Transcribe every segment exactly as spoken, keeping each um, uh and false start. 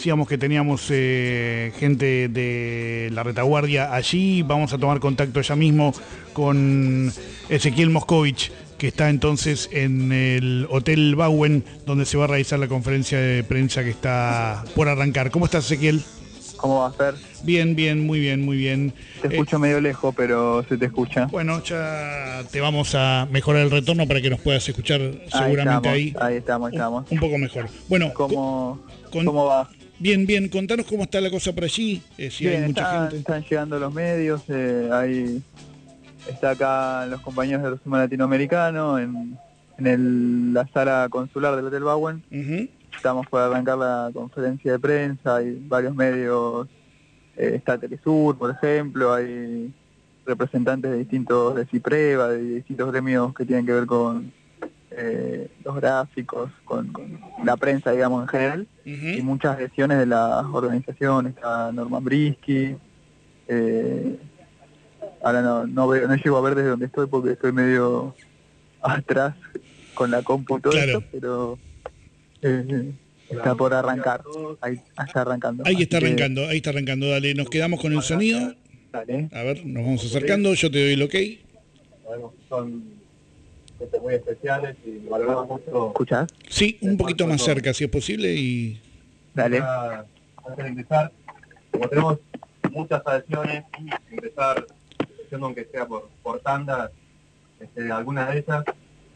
decíamos que teníamos eh, gente de la retaguardia allí. Vamos a tomar contacto ya mismo con Ezequiel Moscovich, que está entonces en el Hotel Bauen, donde se va a realizar la conferencia de prensa que está por arrancar. ¿Cómo estás, Ezequiel? ¿Cómo va a ser? Bien, bien, muy bien, muy bien. Te escucho eh, medio lejos, pero se te escucha. Bueno, ya te vamos a mejorar el retorno para que nos puedas escuchar seguramente ahí. Estamos, ahí. Ahí estamos, estamos. Un, un poco mejor. Bueno, ¿Cómo, con, ¿cómo va? Bien, bien. Contanos cómo está la cosa por allí. Eh, si bien, hay mucha están, gente. Están llegando los medios. Eh, hay, está acá los compañeros del resumen latinoamericano en, en el, la sala consular del Hotel Bauen. Uh-huh. Estamos por arrancar la conferencia de prensa. Hay varios medios. Eh, está Telesur, por ejemplo, hay representantes de distintos, de CIPREVA, de distintos gremios que tienen que ver con eh, los gráficos, con, con la prensa, digamos, en general, uh-huh. y muchas gestiones de las organizaciones. Está Norman Brisky, eh, ahora no, no, veo, no llego a ver desde donde estoy porque estoy medio atrás con la compu y todo claro. esto, pero... Eh, Está por arrancar, ahí está arrancando. Ahí está arrancando, que... ahí está arrancando, dale, nos quedamos con el sonido. Dale. A ver, nos vamos acercando, yo te doy el ok. Sabemos que son gente muy especiales y valoramos mucho. ¿Escuchás? Sí, un poquito más cerca si es posible y... Dale. Antes de empezar, como tenemos muchas adhesiones, empezar haciendo aunque sea por, por tandas, este, algunas de ellas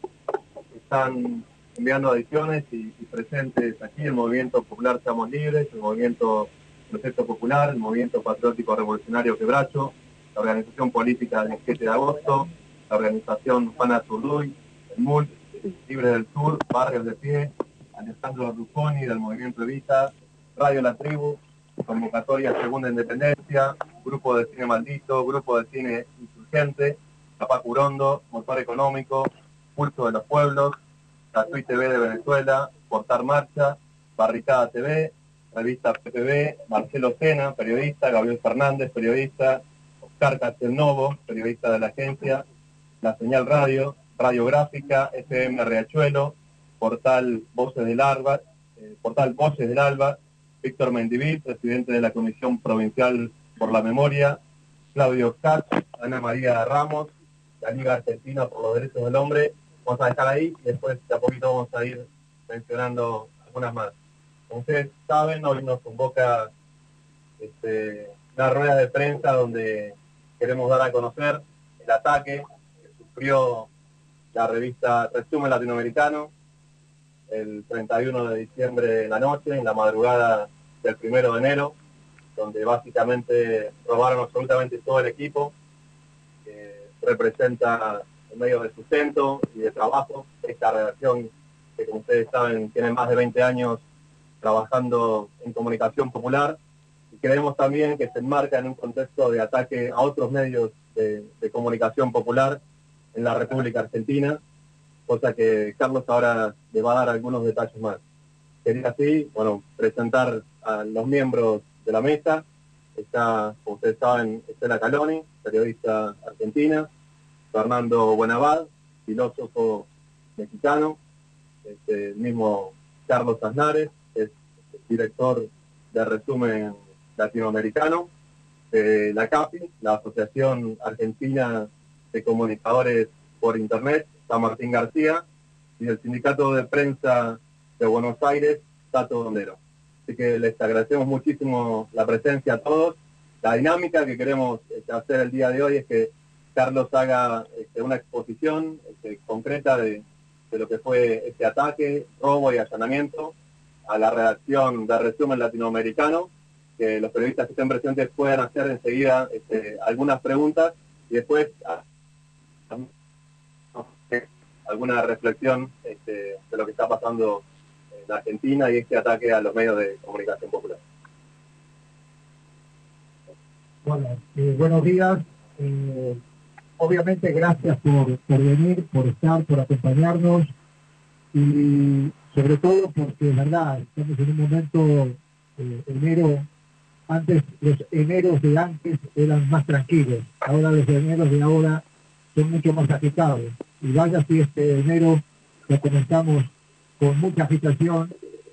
están enviando adiciones y, y presentes aquí el Movimiento Popular Seamos Libres, el Movimiento Proyecto Popular, el Movimiento Patriótico Revolucionario Quebracho, la Organización Política del siete de agosto, la Organización Juana Zurduy, el M U L, Libres del Sur, Barrios de Pie, Alejandro Ruffoni del Movimiento Evita, Radio La Tribu, Convocatoria Segunda Independencia, Grupo de Cine Maldito, Grupo de Cine Insurgente, Capac Urondo, Motor Económico, Pulso de los Pueblos, la T U I T V de Venezuela, Portar Marcha, Barricada T V, Revista P P B, Marcelo Sena, periodista, Gabriel Fernández, periodista, Oscar Castelnovo, periodista de la agencia, La Señal Radio, Radiográfica, F M Riachuelo, Portal Voces del Alba, eh, Portal Voces del Alba, Víctor Mendivil, presidente de la Comisión Provincial por la Memoria, Claudio Katz, Ana María Ramos, la Liga Argentina por los Derechos del Hombre. Vamos a dejar ahí y después de a poquito vamos a ir mencionando algunas más. Como ustedes saben, hoy nos convoca este, una rueda de prensa donde queremos dar a conocer el ataque que sufrió la revista Resumen Latinoamericano el treinta y uno de diciembre de la noche, en la madrugada del primero de enero, donde básicamente robaron absolutamente todo el equipo que representa en medio de sustento y de trabajo, esta redacción que como ustedes saben tiene más de veinte años trabajando en comunicación popular, y creemos también que se enmarca en un contexto de ataque a otros medios de, de comunicación popular en la República Argentina, cosa que Carlos ahora le va a dar algunos detalles más. Quería así, bueno, presentar a los miembros de la mesa. Está, como ustedes saben, Estela Caloni, periodista argentina, Fernando Buenabad, filósofo mexicano, este, el mismo Carlos Aznares, es director de Resumen Latinoamericano, eh, la CAPI, la Asociación Argentina de Comunicadores por Internet, San Martín García, y el Sindicato de Prensa de Buenos Aires, Tato Dondero. Así que les agradecemos muchísimo la presencia a todos. La dinámica que queremos este, hacer el día de hoy es que Carlos haga este, una exposición este, concreta de, de lo que fue este ataque, robo y allanamiento a la redacción de Resumen Latinoamericano, que los periodistas que estén presentes puedan hacer enseguida este, algunas preguntas y después a, a, alguna reflexión este, de lo que está pasando en Argentina y este ataque a los medios de comunicación popular. Bueno, eh, buenos días. Eh, obviamente gracias por, por venir, por estar, por acompañarnos y sobre todo porque es verdad, estamos en un momento, eh, enero, antes los eneros de antes eran más tranquilos, ahora los eneros de ahora son mucho más agitados. Y vaya si este enero lo comenzamos con mucha agitación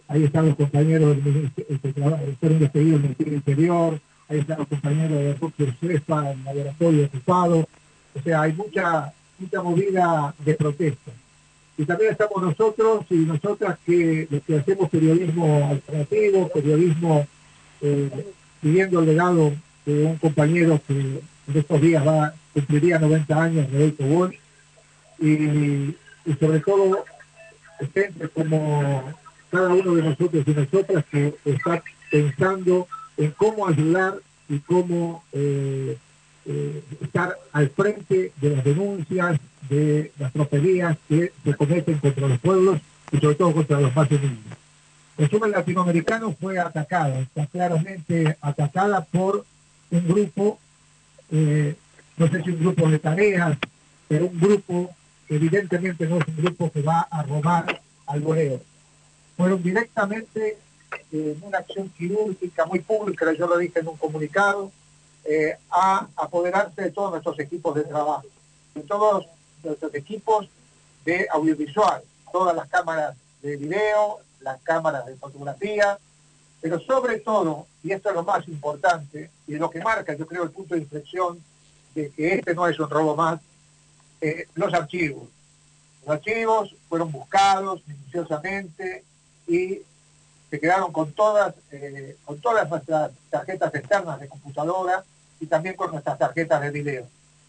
ahí están los compañeros que fueron despedidos del Ministerio Interior, ahí están los compañeros de Rupert Cefa, en laboratorio ocupado, o sea, hay mucha, mucha movida de protesta. Y también estamos nosotros y nosotras que los que hacemos periodismo alternativo, periodismo eh, siguiendo el legado de un compañero que en estos días va cumpliría noventa años, Rodolfo Walsh, y, y sobre todo gente como cada uno de nosotros y nosotras que está pensando en cómo ayudar y cómo eh, eh, estar al frente de las denuncias, de las tropelías que se cometen contra los pueblos y sobre todo contra los más humildes. El sur latinoamericano fue atacada, está claramente atacada por un grupo, eh, no sé si un grupo de tareas, pero un grupo que evidentemente no es un grupo que va a robar al voleo. Fueron directamente en eh, una acción quirúrgica muy pública, yo lo dije en un comunicado, eh, a apoderarse de todos nuestros equipos de trabajo, de todos nuestros equipos de audiovisual, todas las cámaras de video, las cámaras de fotografía, pero sobre todo, y esto es lo más importante, y lo que marca, yo creo, el punto de inflexión de que este no es un robo más, eh, los archivos. Los archivos fueron buscados minuciosamente y se quedaron con todas, eh, con todas nuestras tarjetas externas de computadora y también con nuestras tarjetas de video.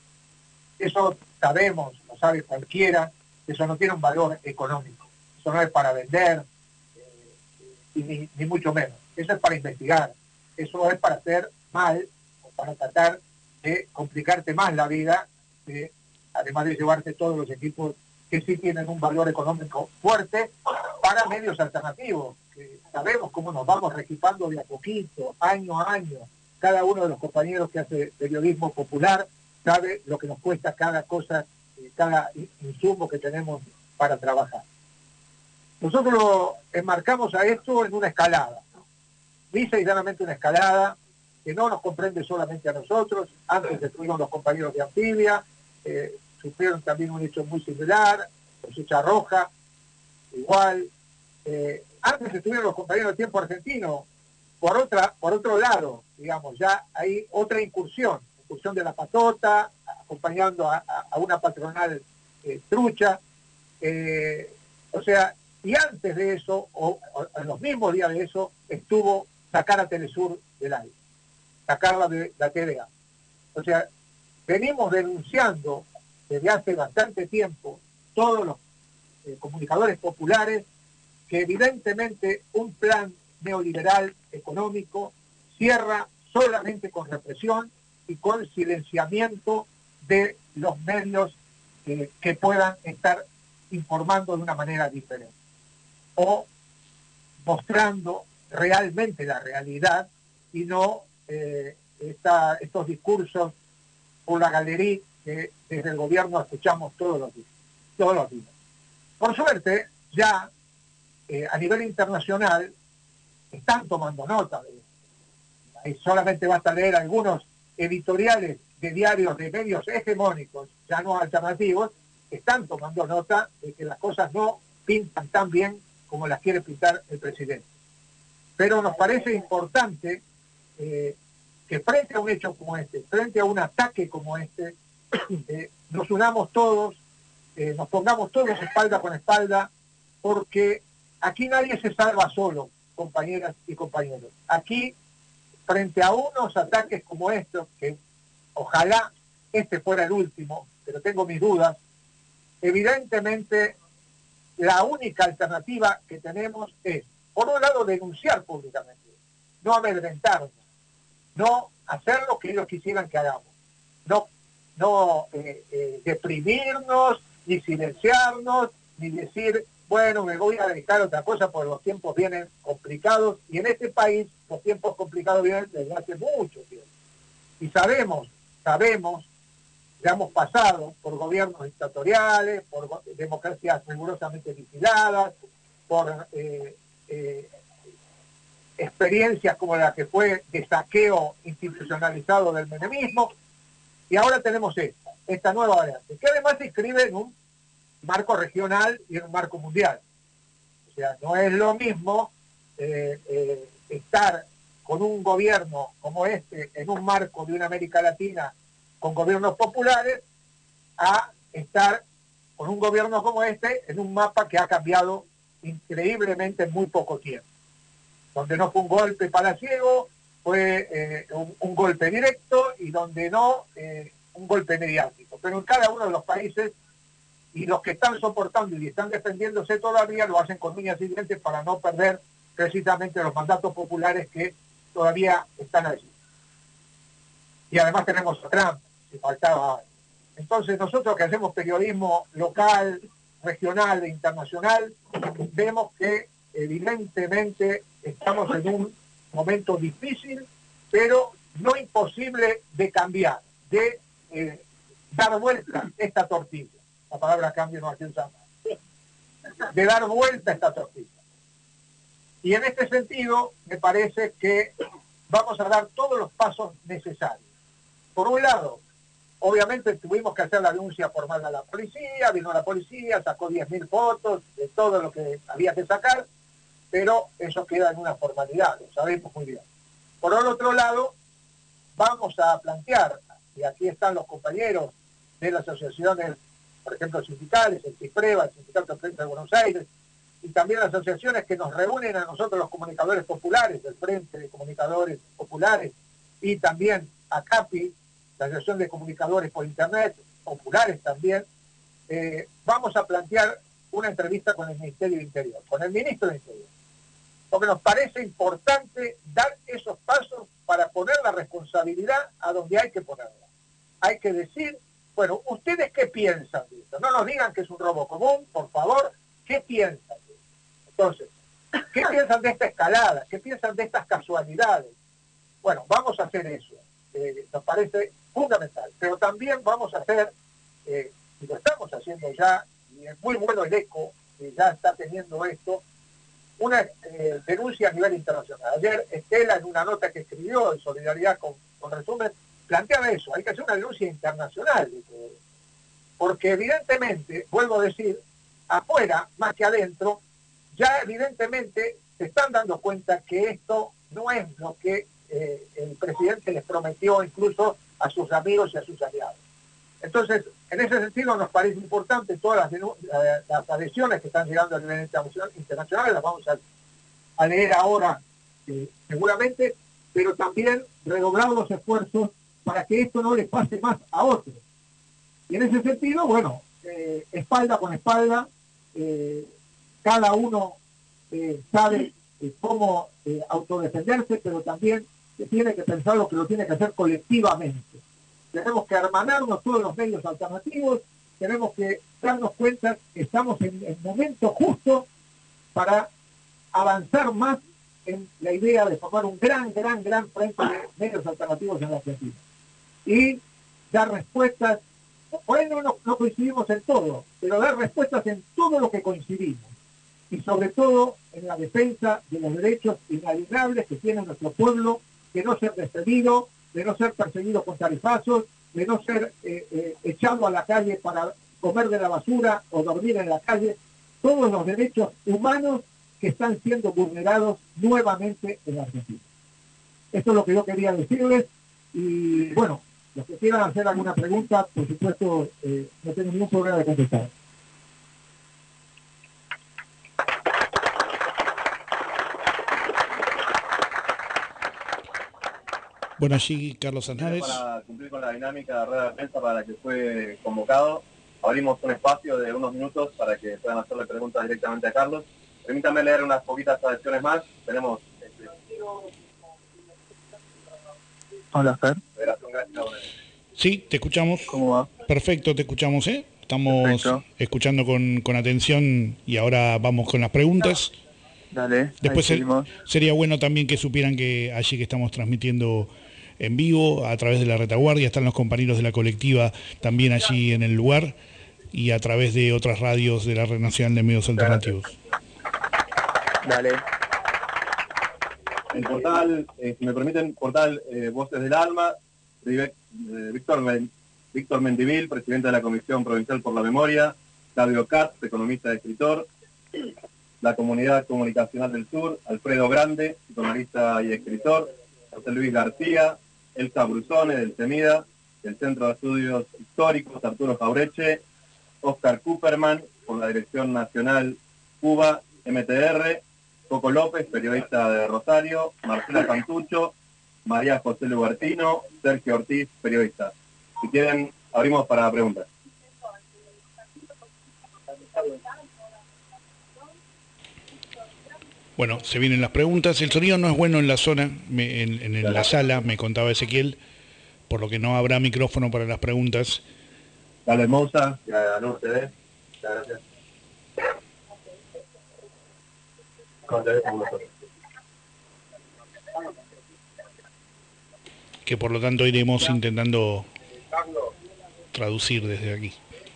Eso sabemos, lo sabe cualquiera, eso no tiene un valor económico, eso no es para vender, eh, y ni, ni mucho menos, eso es para investigar, eso es para hacer mal, o para tratar de complicarte más la vida, eh, además de llevarte todos los equipos que sí tienen un valor económico fuerte para medios alternativos, que sabemos cómo nos vamos reequipando de a poquito, año a año. Cada uno de los compañeros que hace periodismo popular sabe lo que nos cuesta cada cosa, cada insumo que tenemos para trabajar. Nosotros enmarcamos a esto en una escalada, lisa y llanamente una escalada que no nos comprende solamente a nosotros. Antes estuvieron los compañeros de Anfibia, eh, sufrieron también un hecho muy similar, Cosecha Roja, igual. Eh, antes estuvieron los compañeros de Tiempo Argentino, por otra, por otro lado, digamos, ya hay otra incursión, incursión de la patota, acompañando a, a, a una patronal eh, trucha, eh, o sea, y antes de eso, o, o en los mismos días de eso, estuvo sacar a Telesur del aire, sacarla de la T V A. O sea, venimos denunciando desde hace bastante tiempo todos los eh, comunicadores populares que evidentemente un plan neoliberal económico cierra solamente con represión y con silenciamiento de los medios eh, que puedan estar informando de una manera diferente o mostrando realmente la realidad y no eh, esta, estos discursos por la galería que desde el gobierno escuchamos todos los días. Todos los días. Por suerte, ya eh, a nivel internacional están tomando nota de esto. Y solamente basta leer algunos editoriales de diarios de medios hegemónicos, ya no alternativos, están tomando nota de que las cosas no pintan tan bien como las quiere pintar el presidente. Pero nos parece importante eh, que frente a un hecho como este, frente a un ataque como este, eh, nos unamos todos, eh, nos pongamos todos espalda con espalda, porque aquí nadie se salva solo, compañeras y compañeros. Aquí, frente a unos ataques como estos, que ojalá este fuera el último, pero tengo mis dudas, evidentemente la única alternativa que tenemos es, por un lado, denunciar públicamente, no amedrentarnos, no hacer lo que ellos quisieran que hagamos, no, no eh, eh, deprimirnos, ni silenciarnos, ni decir, bueno, me voy a dedicar a otra cosa porque los tiempos vienen complicados, y en este país los tiempos complicados vienen desde hace mucho tiempo. Y sabemos, sabemos, ya hemos pasado por gobiernos dictatoriales, por democracias rigurosamente vigiladas, por eh, eh, experiencias como la que fue de saqueo institucionalizado del menemismo, y ahora tenemos esta, esta nueva variante, que además se inscribe en un marco regional y en un marco mundial. O sea, no es lo mismo eh, eh, estar con un gobierno como este en un marco de una América Latina con gobiernos populares a estar con un gobierno como este en un mapa que ha cambiado increíblemente en muy poco tiempo, donde no fue un golpe palaciego, fue eh, un, un golpe directo y donde no eh, un golpe mediático. Pero en cada uno de los países, y los que están soportando y están defendiéndose todavía, lo hacen con uñas y dientes para no perder precisamente los mandatos populares que todavía están allí. Y además tenemos a Trump, que faltaba. Entonces nosotros que hacemos periodismo local, regional e internacional, vemos que evidentemente estamos en un momento difícil, pero no imposible de cambiar, de eh, dar vuelta esta tortilla. La palabra cambio no hace usar más. De dar vuelta a esta tortilla. Y en este sentido, me parece que vamos a dar todos los pasos necesarios. Por un lado, obviamente tuvimos que hacer la denuncia formal a la policía, vino la policía, sacó diez mil fotos de todo lo que había que sacar, pero eso queda en una formalidad, lo sabemos muy bien. Por el otro lado, vamos a plantear, y aquí están los compañeros de las asociaciones, por ejemplo, sindicales, el CIPREVA, el Sindicato de Prensa de Buenos Aires, y también las asociaciones que nos reúnen a nosotros los comunicadores populares, el Frente de Comunicadores Populares, y también a CAPI, la Asociación de Comunicadores por Internet, populares también, eh, vamos a plantear una entrevista con el Ministerio de Interior, con el Ministro de Interior, porque nos parece importante dar esos pasos para poner la responsabilidad a donde hay que ponerla. Hay que decir, bueno, ¿ustedes qué piensan de esto? No nos digan que es un robo común, por favor, ¿qué piensan de esto? Entonces, ¿qué piensan de esta escalada? ¿Qué piensan de estas casualidades? Bueno, vamos a hacer eso. Eh, nos parece fundamental, pero también vamos a hacer, eh, y lo estamos haciendo ya, y es muy bueno el eco que ya está teniendo esto, una eh, denuncia a nivel internacional. Ayer Estela, en una nota que escribió en solidaridad con, con Resumen, planteaba eso, hay que hacer una denuncia internacional, porque evidentemente, vuelvo a decir, afuera, más que adentro, ya evidentemente se están dando cuenta que esto no es lo que eh, el presidente les prometió incluso a sus amigos y a sus aliados. Entonces, en ese sentido nos parece importante todas las, las adhesiones que están llegando a nivel internacional, las vamos a, a leer ahora eh, seguramente, pero también redoblar los esfuerzos para que esto no le pase más a otros. Y en ese sentido, bueno, eh, espalda con espalda, eh, cada uno eh, sabe eh, cómo eh, autodefenderse, pero también se tiene que pensar lo que lo tiene que hacer colectivamente. Tenemos que hermanarnos todos los medios alternativos, tenemos que darnos cuenta que estamos en el momento justo para avanzar más en la idea de formar un gran, gran, gran frente de medios alternativos en la Argentina. Y dar respuestas, por ahí no, no, no coincidimos en todo, pero dar respuestas en todo lo que coincidimos. Y sobre todo en la defensa de los derechos inalienables que tiene nuestro pueblo, de no ser despedido, de no ser perseguido con tarifazos, de no ser eh, eh, echado a la calle para comer de la basura o dormir en la calle, todos los derechos humanos que están siendo vulnerados nuevamente en la Argentina. Esto es lo que yo quería decirles y bueno, los que quieran hacer alguna pregunta, por supuesto, eh, no tengo ningún problema de contestar. Bueno, allí Carlos Aznares. Para cumplir con la dinámica de rueda de prensa para la que fue convocado, abrimos un espacio de unos minutos para que puedan hacerle preguntas directamente a Carlos. Permítanme leer unas poquitas adhesiones más. Tenemos... Este... Hola, Fer. Sí, te escuchamos. ¿Cómo va? Perfecto, te escuchamos, ¿eh? Estamos Perfecto. escuchando con, con atención y ahora vamos con las preguntas. Dale. Después ser, seguimos. sería bueno también que supieran que allí que estamos transmitiendo en vivo a través de la retaguardia están los compañeros de la colectiva también allí en el lugar y a través de otras radios de la Red Nacional de Medios Alternativos. Dale. El portal, eh, si me permiten, portal eh, Voces del Alma, de Víctor, Víctor Mendivil, presidente de la Comisión Provincial por la Memoria, Claudio Katz, economista y escritor, la Comunidad Comunicacional del Sur, Alfredo Grande, psicoanalista y escritor, José Luis García, Elsa Brusone del CEMIDA, del Centro de Estudios Históricos, Arturo Jaureche, Oscar Cooperman, por la Dirección Nacional Cuba, M T R, Coco López, periodista de Rosario, Marcela Cantucho, María José Lubertino, Sergio Ortiz, periodista. Si quieren, abrimos para preguntas. Bueno, se vienen las preguntas. El sonido no es bueno en la zona, me, en, en, en la sala, me contaba Ezequiel, por lo que no habrá micrófono para las preguntas. Dale, Moussa, que a no se ve. Muchas gracias. Que por lo tanto iremos intentando traducir desde aquí.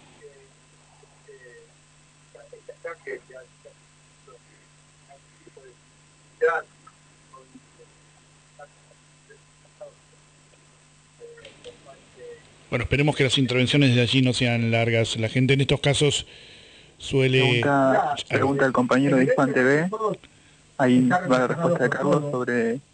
Bueno, esperemos que las intervenciones de allí no sean largas. La gente en estos casos suele... Pregunta, pregunta el compañero de Hispan T V. Ahí va la respuesta de Carlos sobre eh,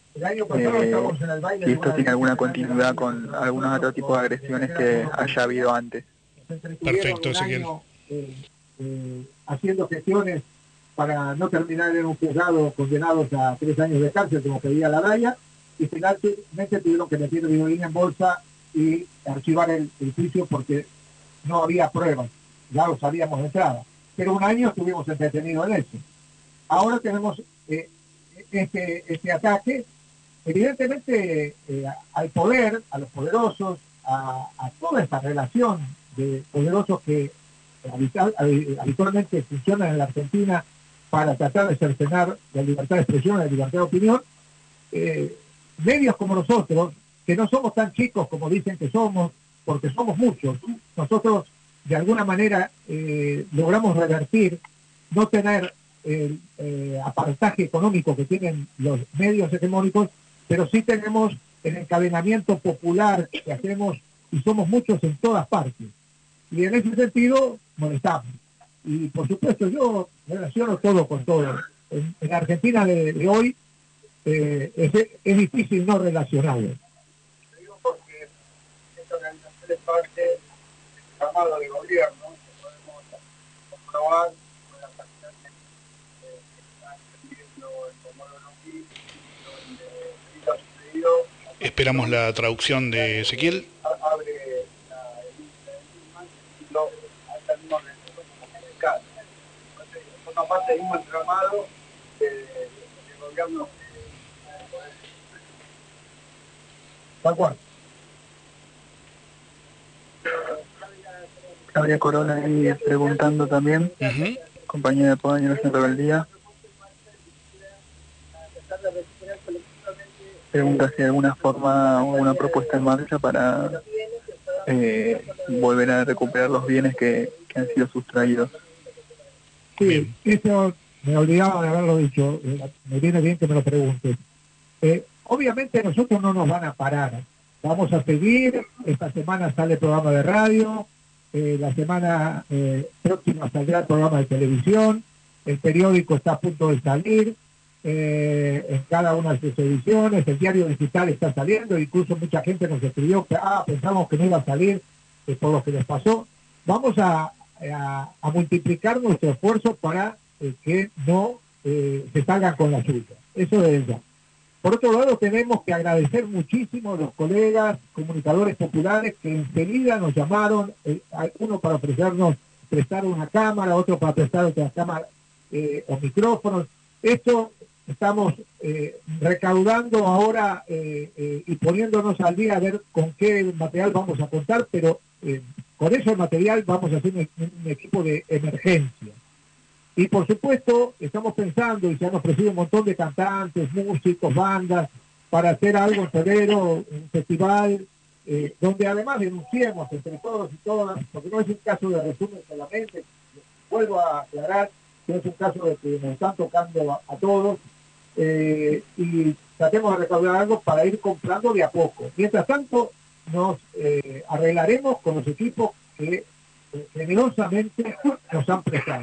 si esto tiene alguna continuidad con algunos otros tipos de agresiones que haya habido antes. Perfecto, Ezequiel. Eh, eh, haciendo gestiones para no terminar en un juzgado condenados a tres años de cárcel, como pedía la Daya, y finalmente tuvieron que meter violín en bolsa y archivar el, el juicio porque no había pruebas, ya lo sabíamos de entrada. Pero un año estuvimos entretenidos en eso. Ahora tenemos eh, este, este ataque, evidentemente eh, al poder, a los poderosos, a, a toda esta relación de poderosos que habitual, habitualmente funcionan en la Argentina para tratar de cercenar la libertad de expresión, la libertad de opinión. Eh, medios como nosotros, que no somos tan chicos como dicen que somos, porque somos muchos, nosotros de alguna manera eh, logramos revertir, no tener el eh, apartaje económico que tienen los medios hegemónicos, pero sí tenemos el encadenamiento popular que hacemos y somos muchos en todas partes. Y en ese sentido molestamos. Y por supuesto yo relaciono todo con todo. En, en Argentina de, de hoy eh, es, es difícil no relacionarlo. Porque esta organización es parte del llamado de gobierno, que podemos comprobar con las acciones eh, que están teniendo el Comodoro Norte, donde sí ha sucedido. Esperamos la traducción de Ezequiel. Abre la denuncia de Lima y lo hasta el mismo mercado. Entonces, forma parte del mismo entramado del gobierno. Tal cual. Gabriel Corona ahí preguntando también, Uh-huh. compañía de Compañeros en Rebeldía. Pregunta si hay alguna forma o una propuesta en marcha para eh, volver a recuperar los bienes que, que han sido sustraídos. Sí, eso me olvidaba de haberlo dicho, me viene bien que me lo preguntes. Eh, obviamente nosotros no nos van a parar, vamos a seguir, esta semana sale el programa de radio, eh, la semana eh, próxima saldrá el programa de televisión, el periódico está a punto de salir, eh, en cada una de sus ediciones, el diario digital está saliendo, incluso mucha gente nos escribió que ah, pensamos que no iba a salir eh, por lo que les pasó. Vamos a, a, a multiplicar nuestro esfuerzo para eh, que no eh, se salgan con la suya. Eso es ya. Por otro lado, tenemos que agradecer muchísimo a los colegas comunicadores populares que enseguida nos llamaron, eh, uno para ofrecernos prestar una cámara, otro para prestar otra cámara eh, o micrófonos. Esto estamos eh, recaudando ahora eh, eh, y poniéndonos al día a ver con qué material vamos a contar, pero eh, con ese material vamos a hacer un, un equipo de emergencia. Y por supuesto, estamos pensando, y se han ofrecido un montón de cantantes, músicos, bandas, para hacer algo en febrero, un festival, eh, donde además denunciemos entre todos y todas, porque no es un caso de resumen solamente, vuelvo a aclarar que es un caso de que nos están tocando a, a todos, eh, y tratemos de recaudar algo para ir comprando de a poco. Mientras tanto, nos eh, arreglaremos con los equipos que eh, generosamente nos han prestado.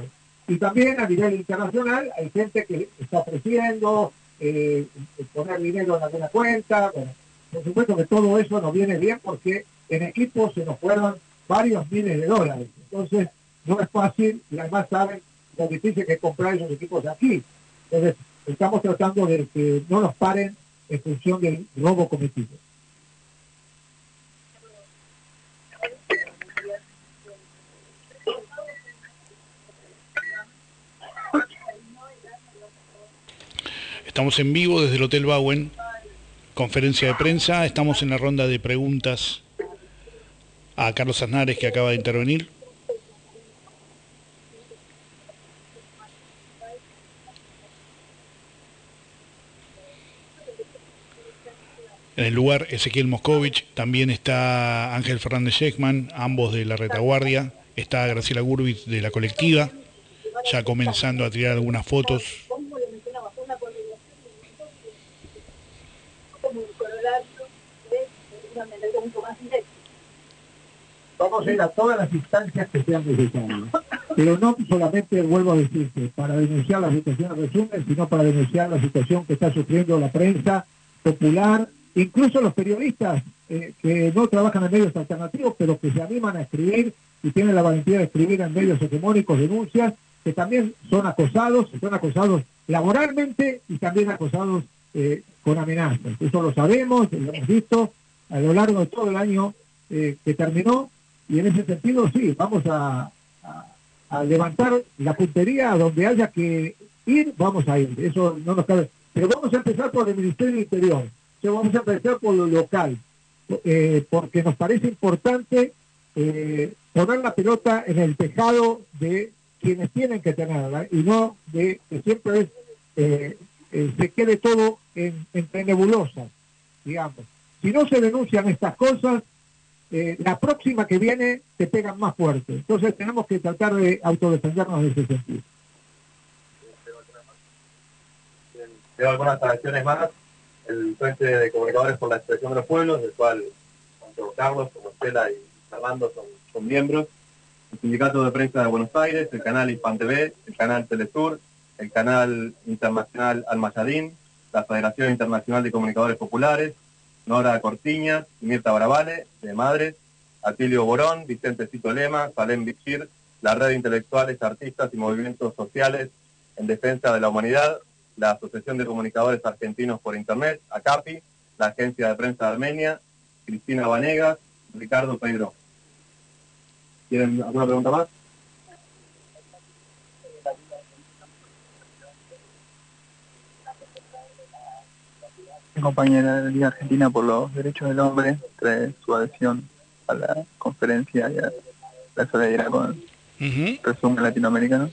Y también a nivel internacional hay gente que está ofreciendo eh, poner dinero en alguna cuenta. Bueno, por supuesto que todo eso nos viene bien porque en equipo se nos fueron varios miles de dólares. Entonces no es fácil y además saben lo difícil que es comprar esos equipos aquí. Entonces estamos tratando de que no nos paren en función del robo cometido. Estamos en vivo desde el Hotel Bauen, conferencia de prensa, estamos en la ronda de preguntas a Carlos Aznares, que acaba de intervenir. En el lugar Ezequiel Moscovich, también está Ángel Fernández Sheckman, ambos de la retaguardia, está Graciela Gurvitz de la colectiva, ya comenzando a tirar algunas fotos. Vamos a ir a todas las instancias que sean necesarias, pero no solamente, vuelvo a decirte, para denunciar la situación en resumen, sino para denunciar la situación que está sufriendo la prensa popular, incluso los periodistas eh, que no trabajan en medios alternativos, pero que se animan a escribir y tienen la valentía de escribir en medios hegemónicos denuncias, que también son acosados, son acosados laboralmente y también acosados eh, con amenazas. Eso lo sabemos, lo hemos visto a lo largo de todo el año eh, que terminó, y en ese sentido sí, vamos a, a, a levantar la puntería a donde haya que ir, vamos a ir, eso no nos cabe. Pero vamos a empezar por el Ministerio del Interior, o sea, vamos a empezar por lo local, eh, porque nos parece importante eh, poner la pelota en el tejado de quienes tienen que tenerla, y no de que siempre es, eh, eh, se quede todo en, entre nebulosas, digamos. Si no se denuncian estas cosas, eh, la próxima que viene te pegan más fuerte. Entonces tenemos que tratar de autodefendernos en ese sentido. Veo algunas acciones más. El Frente de Comunicadores por la Expresión de los Pueblos, del cual tanto Carlos como Estela y Fernando son, son miembros. El Sindicato de Prensa de Buenos Aires, el canal Hispan T V, el canal Telesur, el canal internacional Almayadín, la Federación Internacional de Comunicadores Populares, Nora Cortiñas, Mirta Bravale, de Madres, Atilio Borón, Vicente Cito Lema, Salem Bichir, la Red de Intelectuales, Artistas y Movimientos Sociales en Defensa de la Humanidad, la Asociación de Comunicadores Argentinos por Internet, ACAPI, la Agencia de Prensa de Armenia, Cristina Vanegas, Ricardo Pedro. ¿Tienen alguna pregunta más? Compañera de la Liga Argentina por los Derechos del Hombre trae su adhesión a la conferencia y a la solidaridad con uh-huh. Resumen Latinoamericano.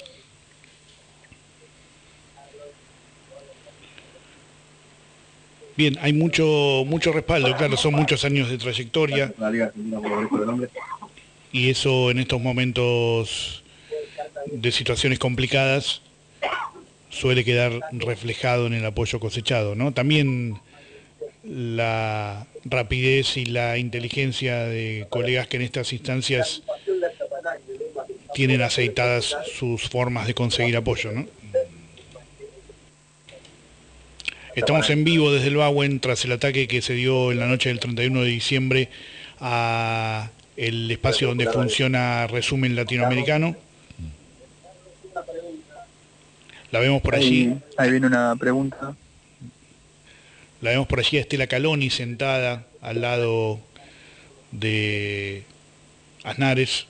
Bien, hay mucho mucho respaldo, claro, son muchos años de trayectoria. La Liga Argentina por los Derechos del Hombre. Y eso en estos momentos de situaciones complicadas suele quedar reflejado en el apoyo cosechado, ¿no? También la rapidez y la inteligencia de colegas que en estas instancias tienen aceitadas sus formas de conseguir apoyo, ¿no? Estamos en vivo desde el Bauen tras el ataque que se dio en la noche del treinta y uno de diciembre a el espacio donde funciona Resumen Latinoamericano. La vemos por allí. Ahí, ahí viene una pregunta. La vemos por allí a Estela Caloni sentada al lado de Aznares.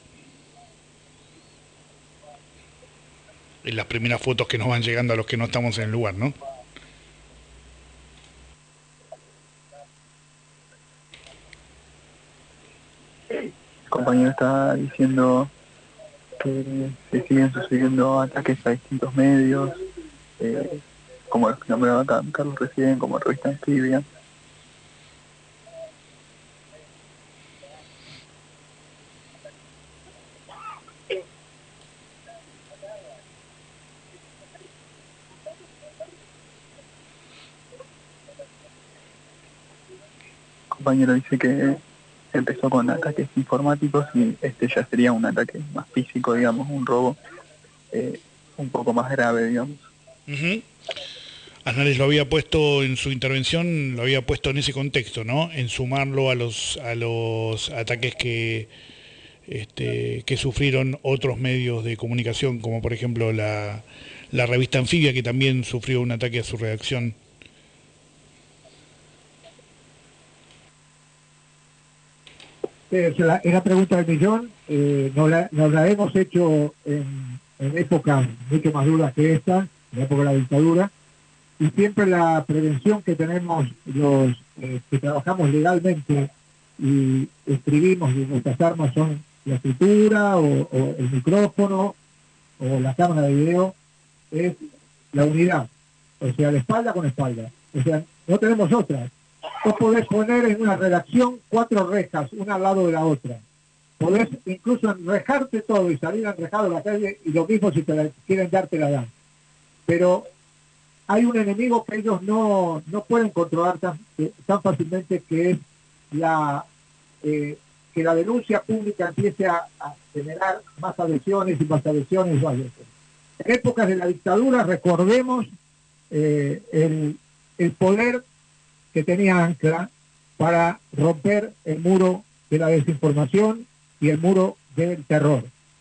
En las primeras fotos que nos van llegando a los que no estamos en el lugar, ¿no? El compañero está diciendo que se siguen sucediendo ataques a distintos medios, eh, como los que nombraba acá Carlos recién, como Revista Escribia. El compañero dice que empezó con ataques informáticos y este ya sería un ataque más físico, digamos, un robo. eh, un poco más grave, digamos. Uh-huh. Aznales lo había puesto en su intervención, lo había puesto en ese contexto, ¿no? En sumarlo a los a los ataques que este, que sufrieron otros medios de comunicación, como por ejemplo la, la revista Anfibia, que también sufrió un ataque a su redacción. Es la, es la pregunta del millón. Eh, nos, la, nos la hemos hecho en, en épocas mucho más duras que esta, en la época de la dictadura, y siempre la prevención que tenemos los eh, que trabajamos legalmente y escribimos, y nuestras armas son la escritura o, o el micrófono o la cámara de video, es la unidad, o sea, la espalda con espalda, o sea, no tenemos otra. Vos podés poner en una redacción cuatro rejas, una al lado de la otra. Podés incluso enrejarte todo y salir enrejado a la calle, y lo mismo si te la quieren dar, te la dan. Pero hay un enemigo que ellos no, no pueden controlar tan, eh, tan fácilmente, que es la eh, que la denuncia pública empiece a, a generar más adhesiones y más adhesiones. Más adhesiones. En épocas de la dictadura, recordemos eh, el, el poder que tenía Ancla para romper el muro de la desinformación y el muro del terror.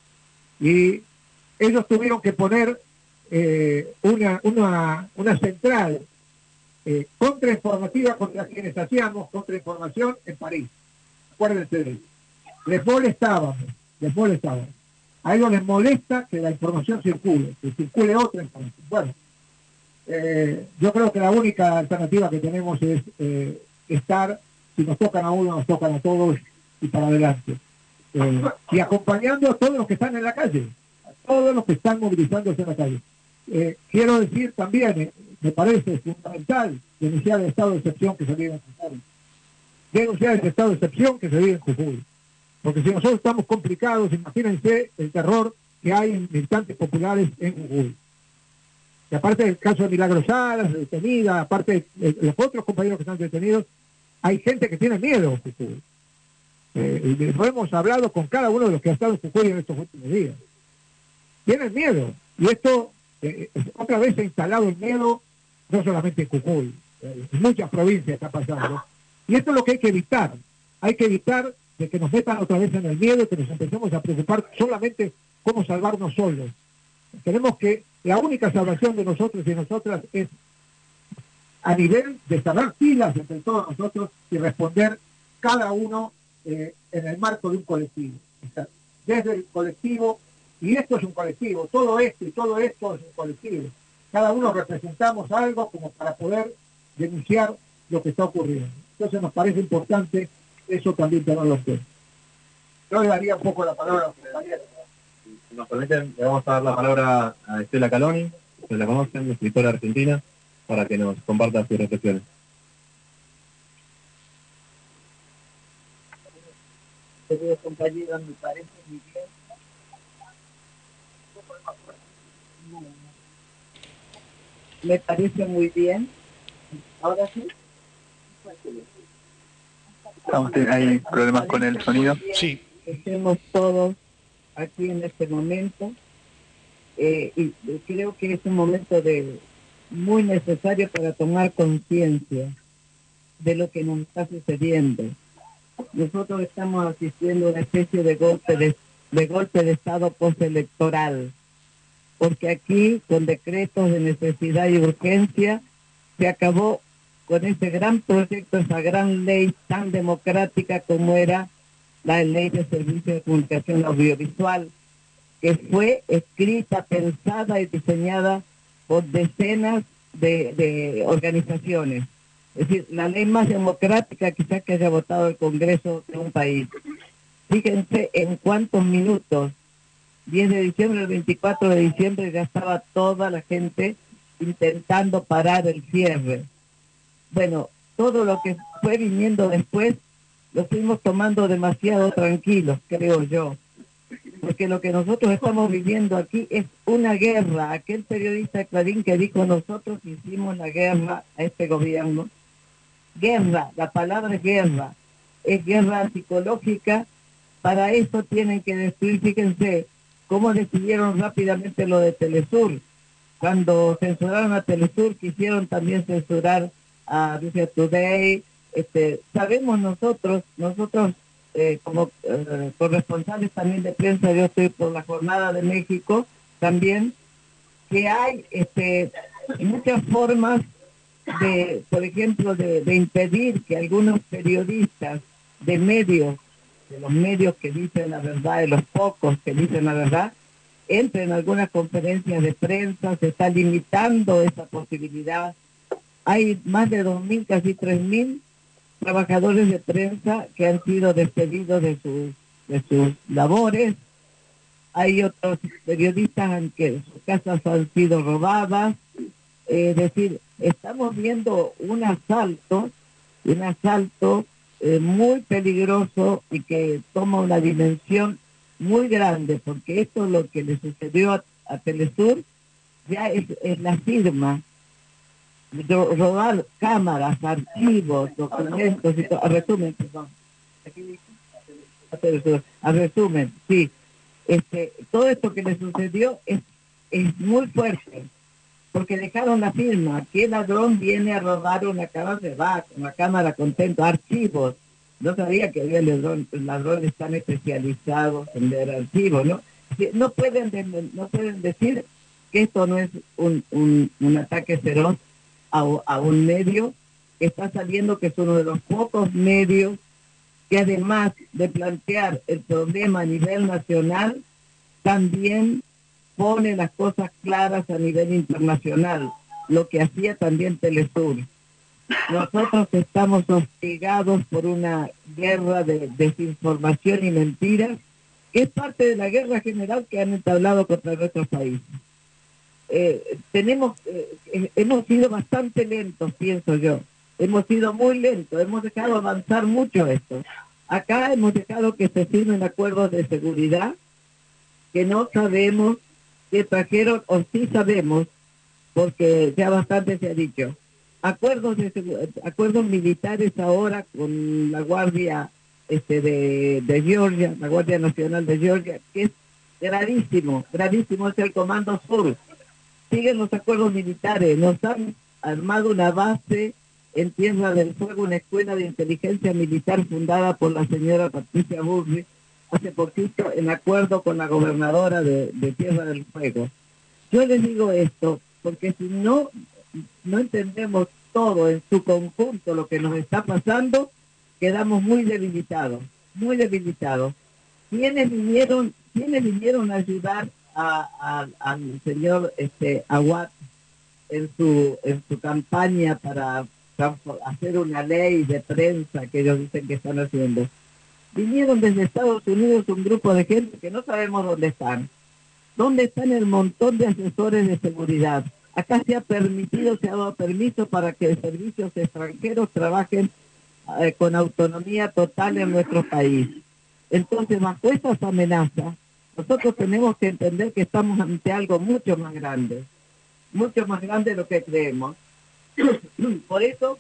Y ellos tuvieron que poner eh, una, una, una central eh, contrainformativa contra quienes hacíamos contrainformación en París. Acuérdense de eso. Les molestábamos, les molestábamos. A ellos les molesta que la información circule, que circule otra información. Bueno, eh, yo creo que la única alternativa que tenemos es eh, estar, si nos tocan a uno, nos tocan a todos, y para adelante. Eh, y acompañando a todos los que están en la calle, a todos los que están movilizándose en la calle. Eh, quiero decir también, eh, me parece fundamental denunciar el estado de excepción que se vive en Jujuy. Denunciar el estado de excepción que se vive en Jujuy. Porque si nosotros estamos complicados, imagínense el terror que hay en militantes populares en Jujuy. Y aparte del caso de Milagros Salas, detenida, aparte de los otros compañeros que están detenidos, hay gente que tiene miedo en Jujuy. Eh, y lo hemos hablado con cada uno de los que ha estado en Jujuy en estos últimos días. Tienen miedo. Y esto, eh, otra vez se ha instalado el miedo, no solamente en Jujuy, eh, en muchas provincias está pasando. Y esto es lo que hay que evitar. Hay que evitar de que nos metan otra vez en el miedo, que nos empecemos a preocupar solamente cómo salvarnos solos. Tenemos que, la única salvación de nosotros y de nosotras es a nivel de cerrar filas entre todos nosotros y responder cada uno eh, en el marco de un colectivo. O sea, desde el colectivo, y esto es un colectivo, todo esto y todo esto es un colectivo. Cada uno representamos algo como para poder denunciar lo que está ocurriendo. Entonces nos parece importante eso también tenerlo en cuenta. Yo le daría un poco la palabra a los compañeros. Si nos permiten, le vamos a dar la palabra a Estela Caloni, que la conocen, escritora argentina, para que nos comparta sus reflexiones. Queridos compañeros, me parece muy bien. Me parece muy bien. Ahora sí. Estamos, hay problemas con el sonido. Sí. Estemos todos aquí en este momento. Eh, y creo que es un momento de muy necesario para tomar conciencia de lo que nos está sucediendo. Nosotros estamos asistiendo a una especie de golpe de, de golpe de estado postelectoral, porque aquí, con decretos de necesidad y urgencia, se acabó con ese gran proyecto, esa gran ley tan democrática como era la ley de servicios de comunicación audiovisual, que fue escrita, pensada y diseñada por decenas de, de organizaciones. Es decir, la ley más democrática quizás que haya votado el Congreso de un país. Fíjense en cuántos minutos, diez de diciembre al veinticuatro de diciembre, ya estaba toda la gente intentando parar el cierre. Bueno, todo lo que fue viniendo después lo fuimos tomando demasiado tranquilos, creo yo. Porque lo que nosotros estamos viviendo aquí es una guerra. Aquel periodista de Clarín que dijo, nosotros hicimos la guerra a este gobierno. Guerra, la palabra es guerra. Es guerra psicológica. Para eso tienen que destruir, fíjense, cómo decidieron rápidamente lo de Telesur. Cuando censuraron a Telesur, quisieron también censurar a Russia Today. Este, sabemos nosotros, nosotros eh, como eh, corresponsales también de prensa, yo estoy por la Jornada de México también, que hay este, muchas formas de, por ejemplo, de, de impedir que algunos periodistas de medios, de los medios que dicen la verdad, de los pocos que dicen la verdad, entren en algunas conferencias de prensa. Se está limitando esa posibilidad. Hay más de dos mil, casi tres mil trabajadores de prensa que han sido despedidos de sus, de sus labores. Hay otros periodistas en que sus casas han sido robadas. Eh, es decir, estamos viendo un asalto, un asalto eh, muy peligroso y que toma una dimensión muy grande, porque esto, lo que le sucedió a, a Telesur, ya es, es la firma. Ro- robar cámaras, archivos, documentos y todo. A resumen, perdón. A resumen, sí. Este, todo esto que le sucedió es, es muy fuerte, porque dejaron la firma. ¿Qué ladrón viene a robar una cámara? Se va, una cámara contento, archivos. No sabía que había ladrón, ladrones tan especializados en ver archivos, ¿no? No pueden, no pueden decir que esto no es un, un, un ataque feroz a, a un medio que está saliendo, que es uno de los pocos medios que, además de plantear el problema a nivel nacional, también pone las cosas claras a nivel internacional, lo que hacía también Telesur. Nosotros estamos hostigados por una guerra de desinformación y mentiras, que es parte de la guerra general que han entablado contra nuestros países. Eh, tenemos, eh, hemos sido bastante lentos, pienso yo. Hemos sido muy lentos, hemos dejado avanzar mucho esto. Acá hemos dejado que se firmen acuerdos de seguridad que no sabemos qué trajeron, o sí sabemos, porque ya bastante se ha dicho. Acuerdos de acuerdos militares ahora con la Guardia este de, de Georgia, la Guardia Nacional de Georgia, que es gravísimo, gravísimo, es el Comando Sur. Siguen los acuerdos militares, nos han armado una base en Tierra del Fuego, una escuela de inteligencia militar fundada por la señora Patricia Bullrich hace poquito, en acuerdo con la gobernadora de, de Tierra del Fuego. Yo les digo esto porque si no no entendemos todo en su conjunto lo que nos está pasando, quedamos muy debilitados, muy debilitados. ¿Quiénes vinieron, quiénes vinieron a ayudar a, a, al señor este, Aguad en su, en su campaña para hacer una ley de prensa que ellos dicen que están haciendo? Vinieron desde Estados Unidos un grupo de gente que no sabemos dónde están. ¿Dónde están el montón de asesores de seguridad? Acá se ha permitido, se ha dado permiso para que servicios extranjeros trabajen eh, con autonomía total en nuestro país. Entonces, bajo estas amenazas, nosotros tenemos que entender que estamos ante algo mucho más grande, mucho más grande de lo que creemos. Por eso,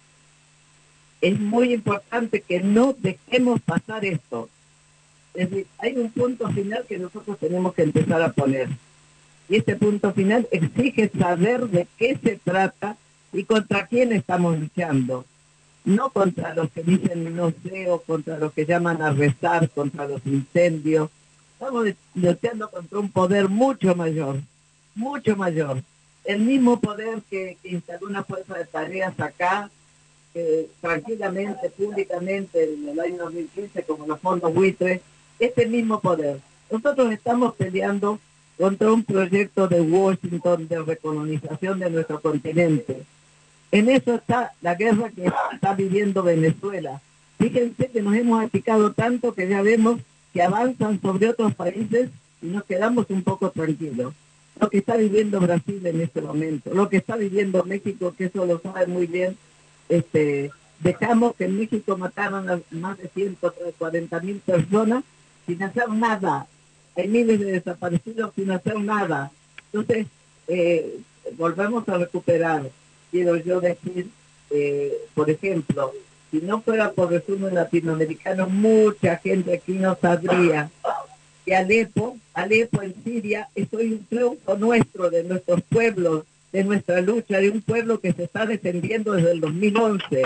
es muy importante que no dejemos pasar esto. Es decir, hay un punto final que nosotros tenemos que empezar a poner. Y este punto final exige saber de qué se trata y contra quién estamos luchando. No contra los que dicen no sé, o contra los que llaman a rezar, contra los incendios. Estamos luchando contra un poder mucho mayor, mucho mayor. El mismo poder que, que instaló una fuerza de tareas acá, que tranquilamente, públicamente, en el año dos mil quince, como los fondos buitres, este mismo poder. Nosotros estamos peleando contra un proyecto de Washington de recolonización de nuestro continente. En eso está la guerra que está viviendo Venezuela. Fíjense que nos hemos achicado tanto que ya vemos que avanzan sobre otros países y nos quedamos un poco tranquilos. Lo que está viviendo Brasil en este momento, lo que está viviendo México, que eso lo sabe muy bien, este, dejamos que en México mataron a más de ciento cuarenta mil personas sin hacer nada. Hay miles de desaparecidos sin hacer nada. Entonces, eh, volvemos a recuperar. Quiero yo decir, eh, por ejemplo, si no fuera por resumen latinoamericano, mucha gente aquí no sabría que Alepo Alepo en Siria, es hoy un triunfo nuestro, de nuestros pueblos, de nuestra lucha, de un pueblo que se está defendiendo desde el dos mil once.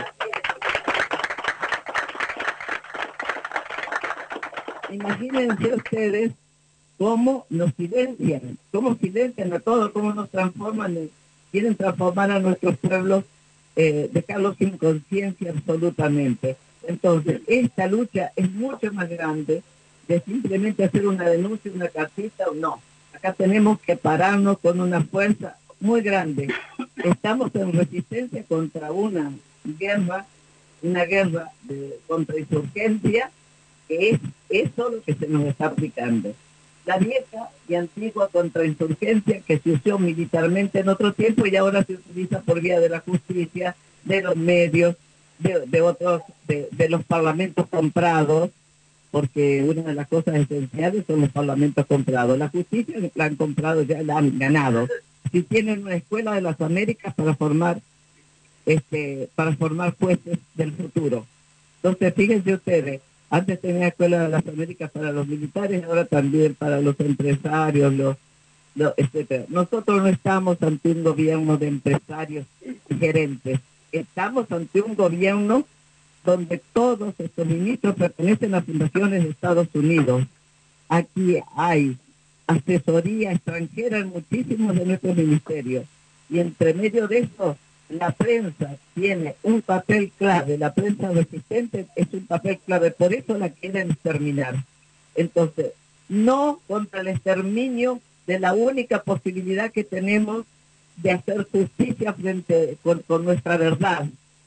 Imagínense ustedes cómo nos silencian, cómo silencian a todos, cómo nos transforman, en, quieren transformar a nuestros pueblos, eh, dejarlos sin conciencia absolutamente. Entonces, esta lucha es mucho más grande de simplemente hacer una denuncia, una cartita o no. Acá tenemos que pararnos con una fuerza muy grande. Estamos en resistencia contra una guerra, una guerra de contrainsurgencia, que es eso lo que se nos está aplicando. La vieja y antigua contrainsurgencia que se usó militarmente en otro tiempo y ahora se utiliza por vía de la justicia, de los medios, de, de otros, de, de los parlamentos comprados, porque una de las cosas esenciales son los parlamentos comprados. La justicia la han comprado, ya la han ganado. Si tienen una escuela de las Américas para formar, este, para formar jueces del futuro. Entonces, fíjense ustedes, antes tenía escuela de las Américas para los militares, ahora también para los empresarios, los, los etcétera. Nosotros no estamos ante un gobierno de empresarios y gerentes, estamos ante un gobierno donde todos estos ministros pertenecen a fundaciones de Estados Unidos. Aquí hay asesoría extranjera en muchísimos de nuestros ministerios. Y entre medio de eso, la prensa tiene un papel clave, la prensa resistente es un papel clave, por eso la quieren exterminar. Entonces, no contra el exterminio de la única posibilidad que tenemos de hacer justicia frente con, con nuestra verdad.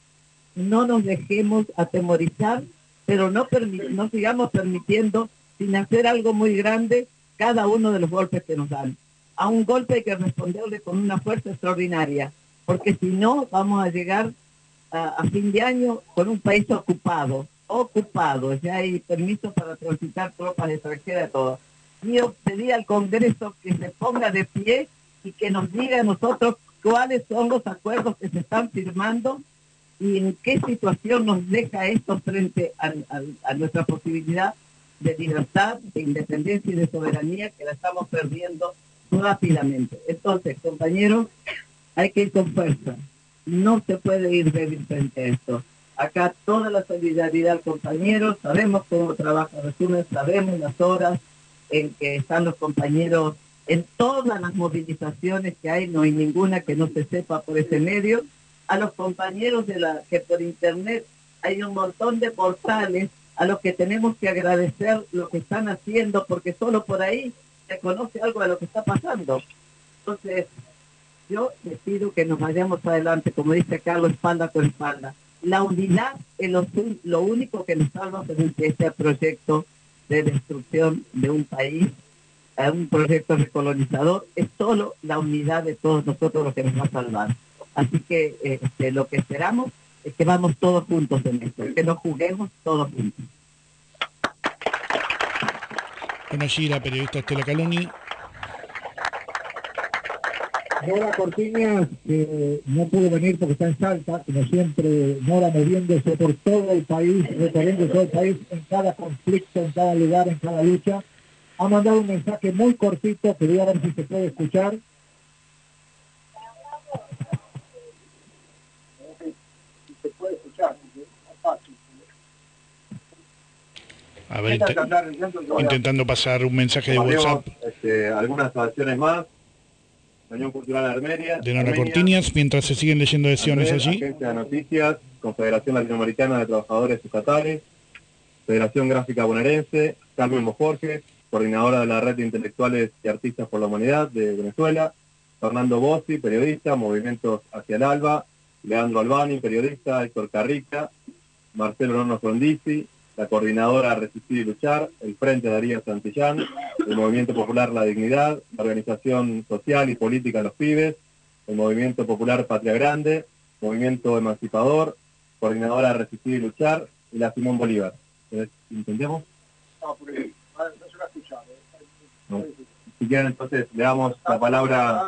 No nos dejemos atemorizar, pero no, permi- no sigamos permitiendo, sin hacer algo muy grande, cada uno de los golpes que nos dan. A un golpe hay que responderle con una fuerza extraordinaria, porque si no vamos a llegar a, a fin de año con un país ocupado, ocupado, ya hay permisos para transitar tropas extranjeras, todo. Yo pedí al Congreso que se ponga de pie y que nos diga a nosotros cuáles son los acuerdos que se están firmando y en qué situación nos deja esto frente a, a, a nuestra posibilidad de libertad, de independencia y de soberanía que la estamos perdiendo rápidamente. Entonces, compañeros, hay que ir con fuerza. No se puede ir débil frente a esto. Acá toda la solidaridad, compañeros, sabemos cómo trabaja Resumen, sabemos las horas en que están los compañeros en todas las movilizaciones que hay, no hay ninguna que no se sepa por ese medio. A los compañeros de la que por internet hay un montón de portales a los que tenemos que agradecer lo que están haciendo, porque solo por ahí se conoce algo de lo que está pasando. Entonces, yo les pido que nos vayamos adelante, como dice Carlos, espalda con espalda. La unidad es lo, lo único que nos salva frente a este proyecto de destrucción de un país, a un proyecto recolonizador. Es solo la unidad de todos nosotros lo que nos va a salvar. Así que este, lo que esperamos es que vamos todos juntos en esto, que nos juguemos todos juntos. Bueno, allí la periodista Estela Caloni. Nora Cortiñas, que no pudo venir porque está en Salta, como siempre, Nora moviéndose por todo el país, recorriendo todo el país, en cada conflicto, en cada lugar, en cada lucha. Ha mandado un mensaje muy cortito, que voy a ver si se puede escuchar. Se puede escuchar, es fácil. A ver, int- intentando pasar un mensaje de WhatsApp Este, algunas acciones más. Unión Cultural Armenia. de Nora Cortiñas, mientras se siguen leyendo adhesiones ANDRES, allí. Agencia de Noticias, Confederación Latinoamericana de Trabajadores Estatales, Federación Gráfica Bonaerense, Carmen Mojorge, coordinadora de la Red de Intelectuales y Artistas por la Humanidad de Venezuela, Fernando Bossi, periodista, Movimientos hacia el Alba, Leandro Albani, periodista, Héctor Carrica, Marcelo Norno Frondizi, la coordinadora Resistir y Luchar, el Frente Darío Santillán, el Movimiento Popular La Dignidad, la Organización Social y Política Los Pibes, el Movimiento Popular Patria Grande, Movimiento Emancipador, coordinadora Resistir y Luchar, y la Simón Bolívar. Entonces, ¿entendemos? No, porque no se lo ha escuchado. No. Si quieren, entonces, le damos la palabra.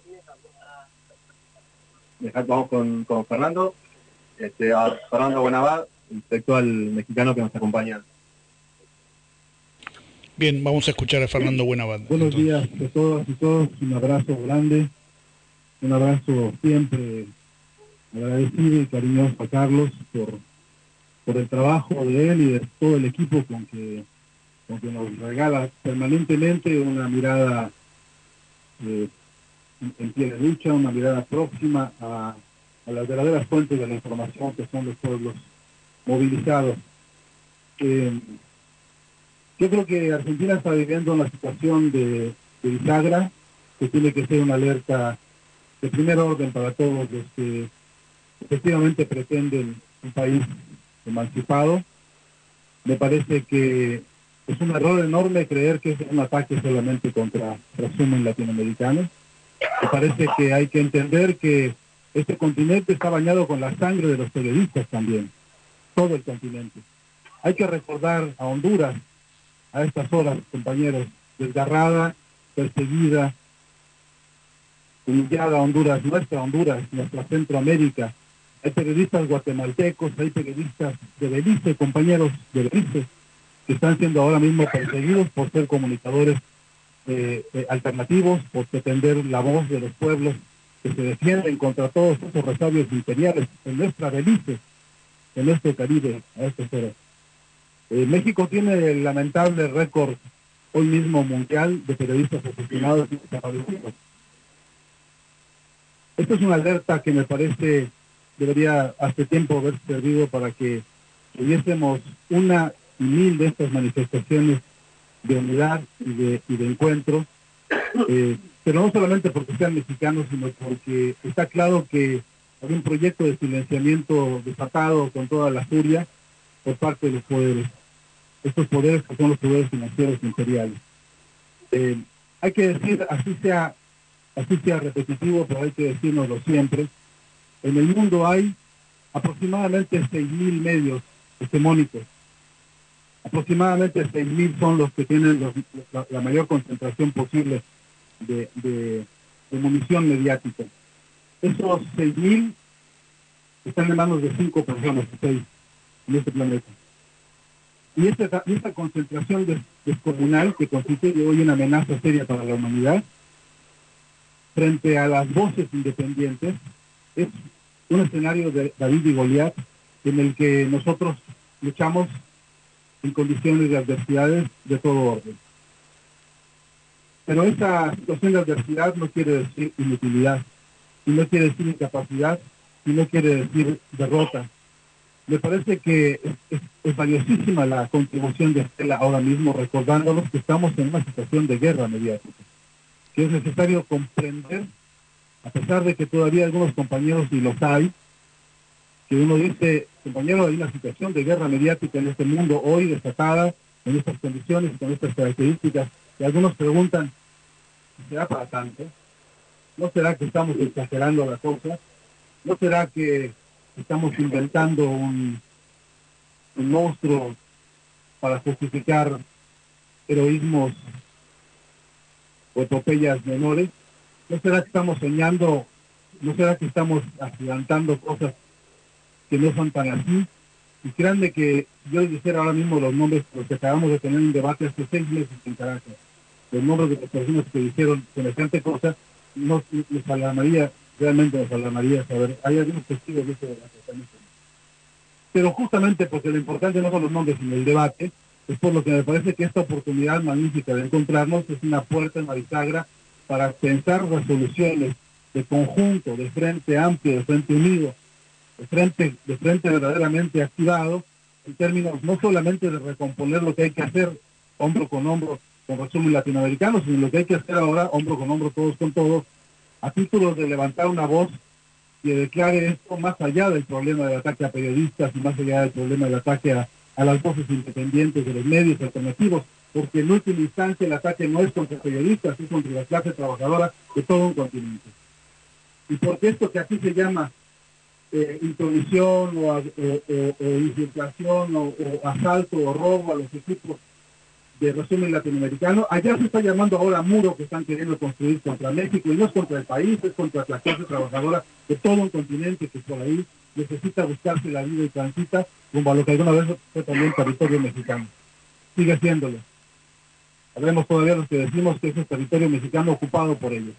Dejad, vamos con, con Fernando. Este, a Fernando Buenabad, intelectual mexicano que nos acompaña. Bien, vamos a escuchar a Fernando Buenabanda. Buenos entonces. días a todas y todos, un abrazo grande, un abrazo siempre agradecido y cariñoso a Carlos por, por el trabajo de él y de todo el equipo con que, con que nos regala permanentemente una mirada eh, en pie de lucha, una mirada próxima a, a las verdaderas fuentes de la información que son los pueblos movilizados. Eh, yo creo que Argentina está viviendo una situación de, de bisagra que tiene que ser una alerta de primer orden para todos los que efectivamente pretenden un país emancipado. Me parece que es un error enorme creer que es un ataque solamente contra resumen latinoamericano. Me parece que hay que entender que este continente está bañado con la sangre de los periodistas también, todo el continente. Hay que recordar a Honduras, a estas horas, compañeros, desgarrada, perseguida, humillada Honduras, nuestra Honduras, nuestra Centroamérica. Hay periodistas guatemaltecos, hay periodistas de Belice, compañeros de Belice, que están siendo ahora mismo perseguidos por ser comunicadores eh, eh, alternativos, por pretender la voz de los pueblos que se defienden contra todos esos resabios imperiales en nuestra Belice, en nuestro Caribe, a estas horas. Eh, México tiene el lamentable récord hoy mismo mundial de periodistas asesinados y desaparecidos. Esto es una alerta que me parece debería hace tiempo haber servido para que tuviésemos una y mil de estas manifestaciones de unidad y de, y de encuentro, eh, pero no solamente porque sean mexicanos, sino porque está claro que hay un proyecto de silenciamiento desatado con toda la furia por parte de los poderes, estos poderes que son los poderes financieros imperiales. Eh, hay que decir, así sea, así sea repetitivo, pero hay que decírnoslo siempre, en el mundo hay aproximadamente seis mil medios hegemónicos. Aproximadamente seis mil son los que tienen los, la, la mayor concentración posible de, de, de munición mediática. Esos seis mil están en manos de cinco personas, seis, en este planeta. Y esta, esta concentración des, descomunal que constituye hoy una amenaza seria para la humanidad, frente a las voces independientes, es un escenario de David y Goliat en el que nosotros luchamos en condiciones de adversidades de todo orden. Pero esa situación de adversidad no quiere decir inutilidad, y no quiere decir incapacidad, y no quiere decir derrota. Me parece que es, es, es valiosísima la contribución de Estela ahora mismo, recordándonos que estamos en una situación de guerra mediática, que es necesario comprender, a pesar de que todavía algunos compañeros, y los hay, que uno dice, compañero, hay una situación de guerra mediática en este mundo hoy desatada, en estas condiciones, con estas características, y algunos preguntan, ¿será para tanto? ¿No será que estamos exagerando la cosa? ¿No será que estamos inventando un, un monstruo para justificar heroísmos o epopeyas menores? ¿No será que estamos soñando? ¿No será que estamos agigantando cosas que no son tan así? Y créanme que yo les dijera ahora mismo los nombres, porque acabamos de tener un debate hace seis meses en Caracas, los nombres de las personas que dijeron semejante cosa, nos, nos alarmaría, realmente nos alarmaría saber, hay algunos testigos de ese debate también. Pero justamente porque lo importante no son los nombres sino el debate, es por lo que me parece que esta oportunidad magnífica de encontrarnos es una puerta en la bisagra para pensar resoluciones de conjunto, de frente amplio, de frente unido, de frente, de frente verdaderamente activado, en términos no solamente de recomponer lo que hay que hacer hombro con hombro con resumen latinoamericano, sino lo que hay que hacer ahora hombro con hombro todos con todos, a título de levantar una voz que declare esto más allá del problema del ataque a periodistas y más allá del problema del ataque a, a las voces independientes de los medios alternativos, porque en última instancia el ataque no es contra periodistas, es contra la clase trabajadora de todo un continente. Y porque esto que aquí se llama eh, intromisión o, o, o, o infiltración o, o asalto o robo a los equipos de resumen latinoamericano, allá se está llamando ahora muro que están queriendo construir contra México, y no es contra el país, es contra la clase trabajadora de todo un continente que por ahí necesita buscarse la vida y transita rumbo a lo que alguna vez fue también territorio mexicano. Sigue haciéndolo. Sabemos todavía los que decimos que ese es territorio mexicano ocupado por ellos.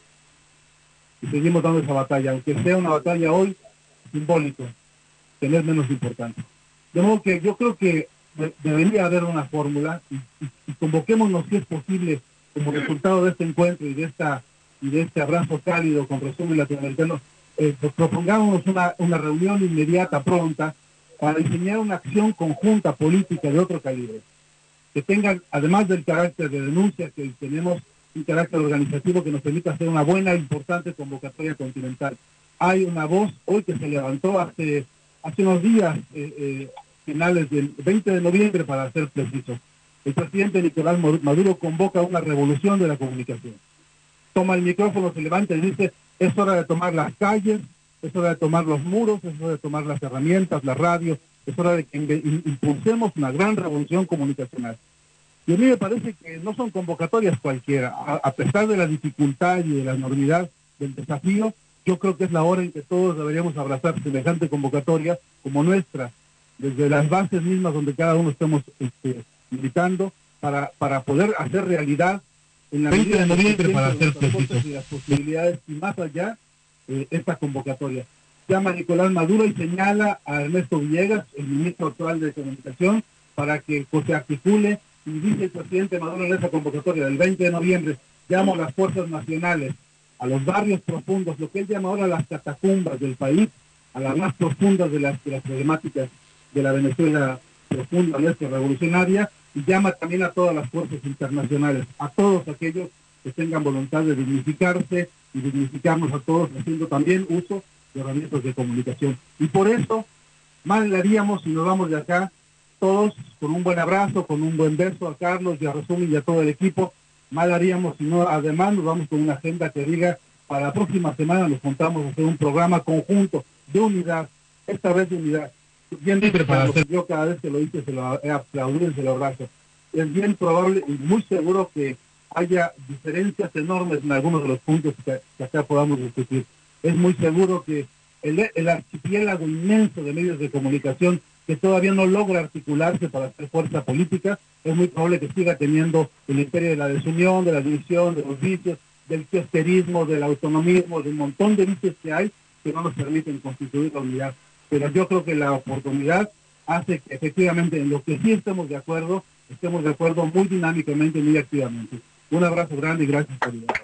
Y seguimos dando esa batalla, aunque sea una batalla hoy simbólico, que no es menos importante. De modo que yo creo que de, debería haber una fórmula y, y, y convoquémonos si es posible como resultado de este encuentro y de esta y de este abrazo cálido con resumen latinoamericano, eh, pues propongámonos una, una reunión inmediata, pronta, para diseñar una acción conjunta política de otro calibre, que tenga, además del carácter de denuncia que tenemos, un carácter organizativo que nos permita hacer una buena e importante convocatoria continental. Hay una voz hoy que se levantó hace, hace unos días, eh, eh, finales del veinte de noviembre para ser precisos. El presidente Nicolás Maduro convoca una revolución de la comunicación. Toma el micrófono, se levanta y dice, es hora de tomar las calles, es hora de tomar los muros, es hora de tomar las herramientas, la radio, es hora de que impulsemos una gran revolución comunicacional. Y a mí me parece que no son convocatorias cualquiera, a, a pesar de la dificultad y de la enormidad del desafío, yo creo que es la hora en que todos deberíamos abrazar semejante convocatoria como nuestra, desde las bases mismas donde cada uno estamos este, militando, para, para poder hacer realidad en la veinte de noviembre medida para de ser precisos y las posibilidades y más allá eh, esta convocatoria. Llama Nicolás Maduro y señala a Ernesto Villegas, el ministro actual de Comunicación, para que pues, se articule, y dice el presidente Maduro en esa convocatoria del veinte de noviembre, llamo a las fuerzas nacionales, a los barrios profundos, lo que él llama ahora las catacumbas del país, a las más profundas de las, de las problemáticas de la Venezuela profunda, nuestra revolucionaria, y llama también a todas las fuerzas internacionales, a todos aquellos que tengan voluntad de dignificarse y dignificarnos a todos, haciendo también uso de herramientas de comunicación. Y por eso, mal le haríamos si nos vamos de acá, todos con un buen abrazo, con un buen beso a Carlos y a Resumen y a todo el equipo, mal haríamos si no, además nos vamos con una agenda que diga, para la próxima semana nos juntamos a hacer un programa conjunto de unidad, esta vez de unidad. Bien libre para hacer. Yo cada vez que lo hice se lo he aplaudido y se lo abrazo. Es bien probable y muy seguro que haya diferencias enormes en algunos de los puntos que, que acá podamos discutir. Es muy seguro que el, el archipiélago inmenso de medios de comunicación que todavía no logra articularse para hacer fuerza política, es muy probable que siga teniendo el imperio de la desunión, de la división, de los vicios, del kiosquerismo, del autonomismo, de un montón de vicios que hay que no nos permiten constituir la unidad. Pero yo creo que la oportunidad hace que efectivamente en lo que sí estemos de acuerdo, estemos de acuerdo muy dinámicamente y muy activamente. Un abrazo grande y gracias por el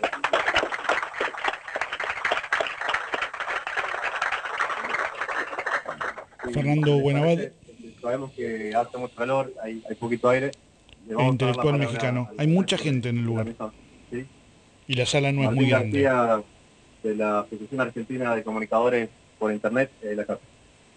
Fernando Buenavade. Sabemos que hace mucho calor, hay, hay poquito aire. El intelectual mexicano. Hay mucha gente en el lugar. ¿Sí? Y la sala no es Martín muy grande. García, de la Asociación Argentina de Comunicadores por Internet, eh, la casa.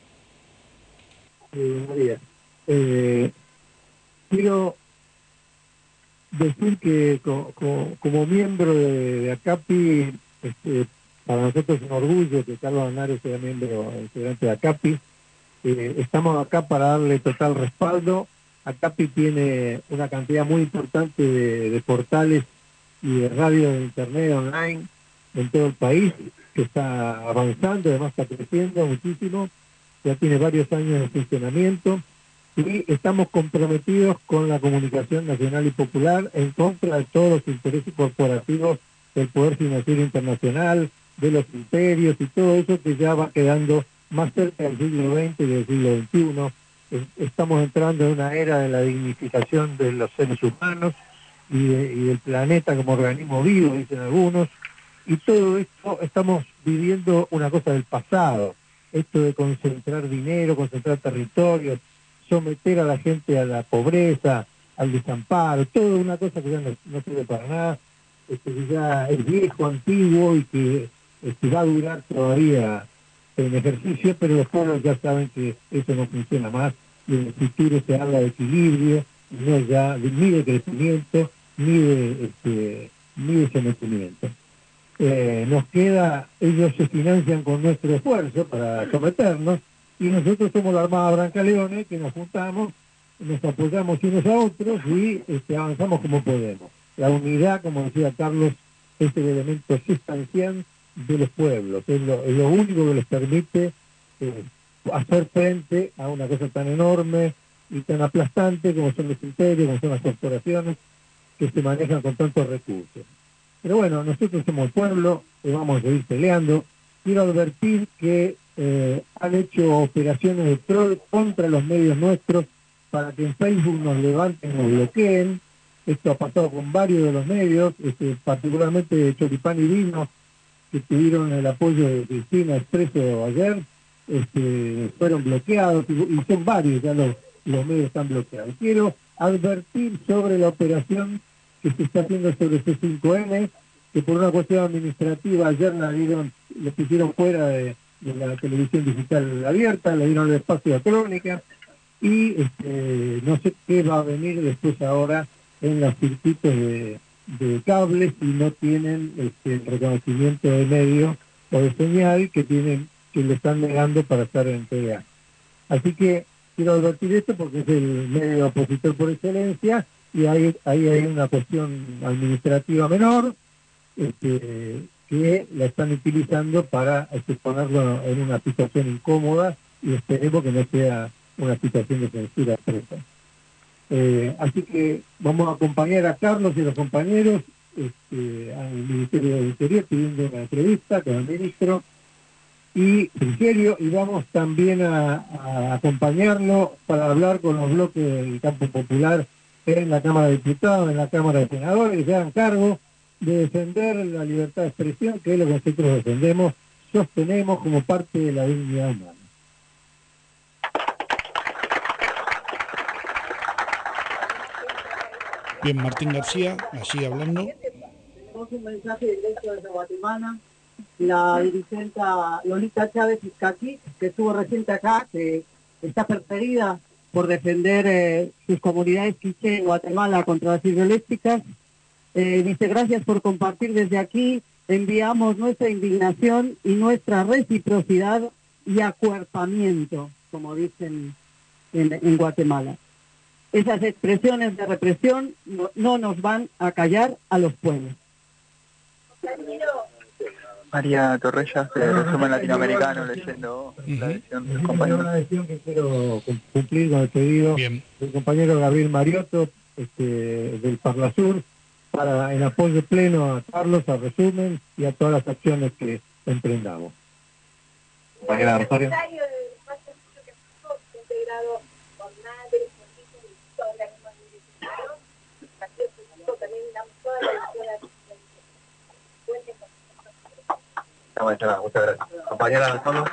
Eh, María, eh, quiero decir que co, co, como miembro de, de ACAPI, este, para nosotros es un orgullo que Carlos Anares sea miembro integrante de ACAPI. Eh, estamos acá para darle total respaldo. ACAPI tiene una cantidad muy importante de, de portales y de radio de internet online en todo el país, que está avanzando, además está creciendo muchísimo, ya tiene varios años de funcionamiento, y estamos comprometidos con la comunicación nacional y popular en contra de todos los intereses corporativos del poder financiero internacional, de los imperios y todo eso que ya va quedando más cerca del siglo veinte y del siglo veintiuno. Estamos entrando en una era de la dignificación de los seres humanos y, de, y del planeta como organismo vivo, dicen algunos, y todo esto estamos viviendo una cosa del pasado, esto de concentrar dinero, concentrar territorios, someter a la gente a la pobreza, al desamparo, toda una cosa que ya no, no sirve para nada, este, que ya es viejo, antiguo y que este, va a durar todavía en ejercicio, pero los pueblos ya saben que eso no funciona más, y en el futuro se habla de equilibrio, no ya de, ni de crecimiento, ni de, este, ni de sometimiento. Eh, nos queda, ellos se financian con nuestro esfuerzo para someternos, y nosotros somos la Armada Brancaleone, que nos juntamos, nos apoyamos unos a otros y este, avanzamos como podemos. La unidad, como decía Carlos, es el elemento sustancial de los pueblos, es lo, es lo único que les permite eh, hacer frente a una cosa tan enorme y tan aplastante como son los imperios, como son las corporaciones, que se manejan con tantos recursos. Pero bueno, nosotros somos pueblo y vamos a seguir peleando. Quiero advertir que eh, han hecho operaciones de troll contra los medios nuestros para que en Facebook nos levanten, nos bloqueen. Esto ha pasado con varios de los medios, este, particularmente Choripán y Vino, que tuvieron el apoyo de Cristina Expreso ayer, este, fueron bloqueados, y son varios ya los, los medios están bloqueados. Quiero advertir sobre la operación que se está haciendo sobre C cinco N, que por una cuestión administrativa ayer la dieron, le pusieron fuera de, de la televisión digital abierta, le dieron el espacio a Crónica, y este, no sé qué va a venir después ahora en los circuitos de, de cables y no tienen este, el reconocimiento de medio o de señal que tienen, que le están negando para estar en T V A. Así que quiero advertir esto porque es el medio opositor por excelencia y ahí, ahí hay una cuestión administrativa menor este, que la están utilizando para este, ponerlo en una situación incómoda y esperemos que no sea una situación de censura expresa. Eh, así que vamos a acompañar a Carlos y a los compañeros este, al Ministerio del Interior pidiendo una entrevista con el ministro y Frigerio, y vamos también a, a acompañarlo para hablar con los bloques del campo popular en la Cámara de Diputados, en la Cámara de Senadores, que se hagan cargo de defender la libertad de expresión, que es lo que nosotros defendemos, sostenemos como parte de la dignidad humana. Bien, Martín García, allí hablando. Tenemos un mensaje directo desde Guatemala. La dirigente Lolita Chávez Izcaqui, que estuvo reciente acá, que está perseguida por defender eh, sus comunidades quiché en Guatemala contra las hidroeléctricas. Eh, dice, gracias por compartir desde aquí. Enviamos nuestra indignación y nuestra reciprocidad y acuerpamiento, como dicen en, en Guatemala. Esas expresiones de represión no, no nos van a callar a los pueblos. María Torrellas, de Resumen Latinoamericano, leyendo uh-huh. la edición del compañero. Una edición que quiero cumplir con el pedido Bien. del compañero Gabriel Mariotto, este, del Parlasur, para en apoyo pleno a Carlos, a Resumen y a todas las acciones que emprendamos. Compañera Rosario. Muchas gracias. Compañera Solo.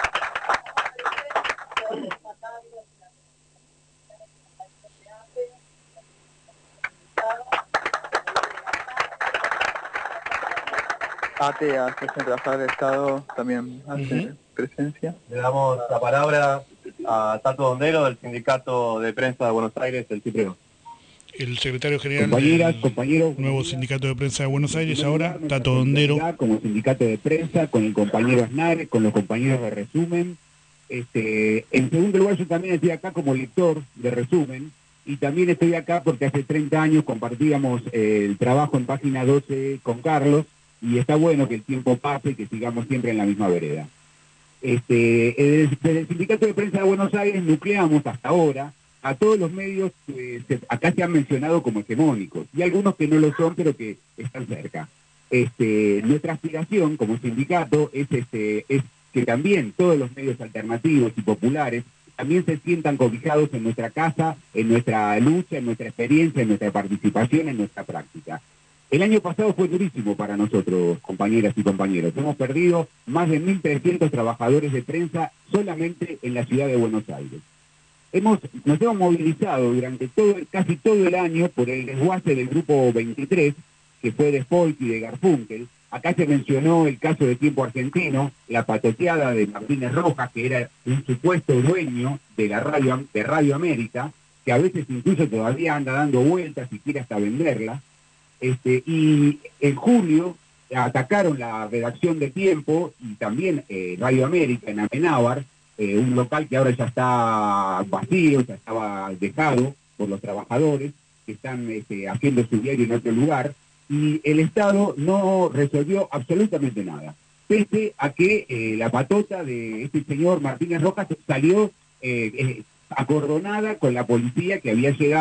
A T E, Asociación de Trabajadores del Estado, también hace uh-huh. presencia. Le damos la palabra a Tato Dondero, del Sindicato de Prensa de Buenos Aires, el CIPREO. El secretario general Compañeras, del compañeros, nuevo sindicato de prensa de Buenos Aires, ahora Tato Dondero. Como sindicato de prensa, con el compañero Snares, con los compañeros de Resumen. Este, en segundo lugar, yo también estoy acá como lector de Resumen, y también estoy acá porque hace treinta años compartíamos eh, el trabajo en Página doce con Carlos, y está bueno que el tiempo pase y que sigamos siempre en la misma vereda. Este, desde el Sindicato de Prensa de Buenos Aires nucleamos hasta ahora a todos los medios que se, acá se han mencionado como hegemónicos, y algunos que no lo son, pero que están cerca. Este, nuestra aspiración como sindicato es, este, es que también todos los medios alternativos y populares también se sientan cobijados en nuestra casa, en nuestra lucha, en nuestra experiencia, en nuestra participación, en nuestra práctica. El año pasado fue durísimo para nosotros, compañeras y compañeros. Hemos perdido más de mil trescientos trabajadores de prensa solamente en la ciudad de Buenos Aires. Hemos, nos hemos movilizado durante todo, casi todo el año por el desguace del Grupo veintitrés, que fue de Spolt y de Garfunkel. Acá se mencionó el caso de Tiempo Argentino, la patoteada de Martínez Rojas, que era un supuesto dueño de la radio, de Radio América, que a veces incluso todavía anda dando vueltas y quiere hasta venderla. Este, y en julio atacaron la redacción de Tiempo y también eh, Radio América en Amenábar, eh, un local que ahora ya está vacío, ya estaba dejado por los trabajadores que están este, haciendo su diario en otro lugar, y el Estado no resolvió absolutamente nada, pese a que eh, la patota de este señor Martínez Rojas salió eh, eh, acordonada con la policía que había llegado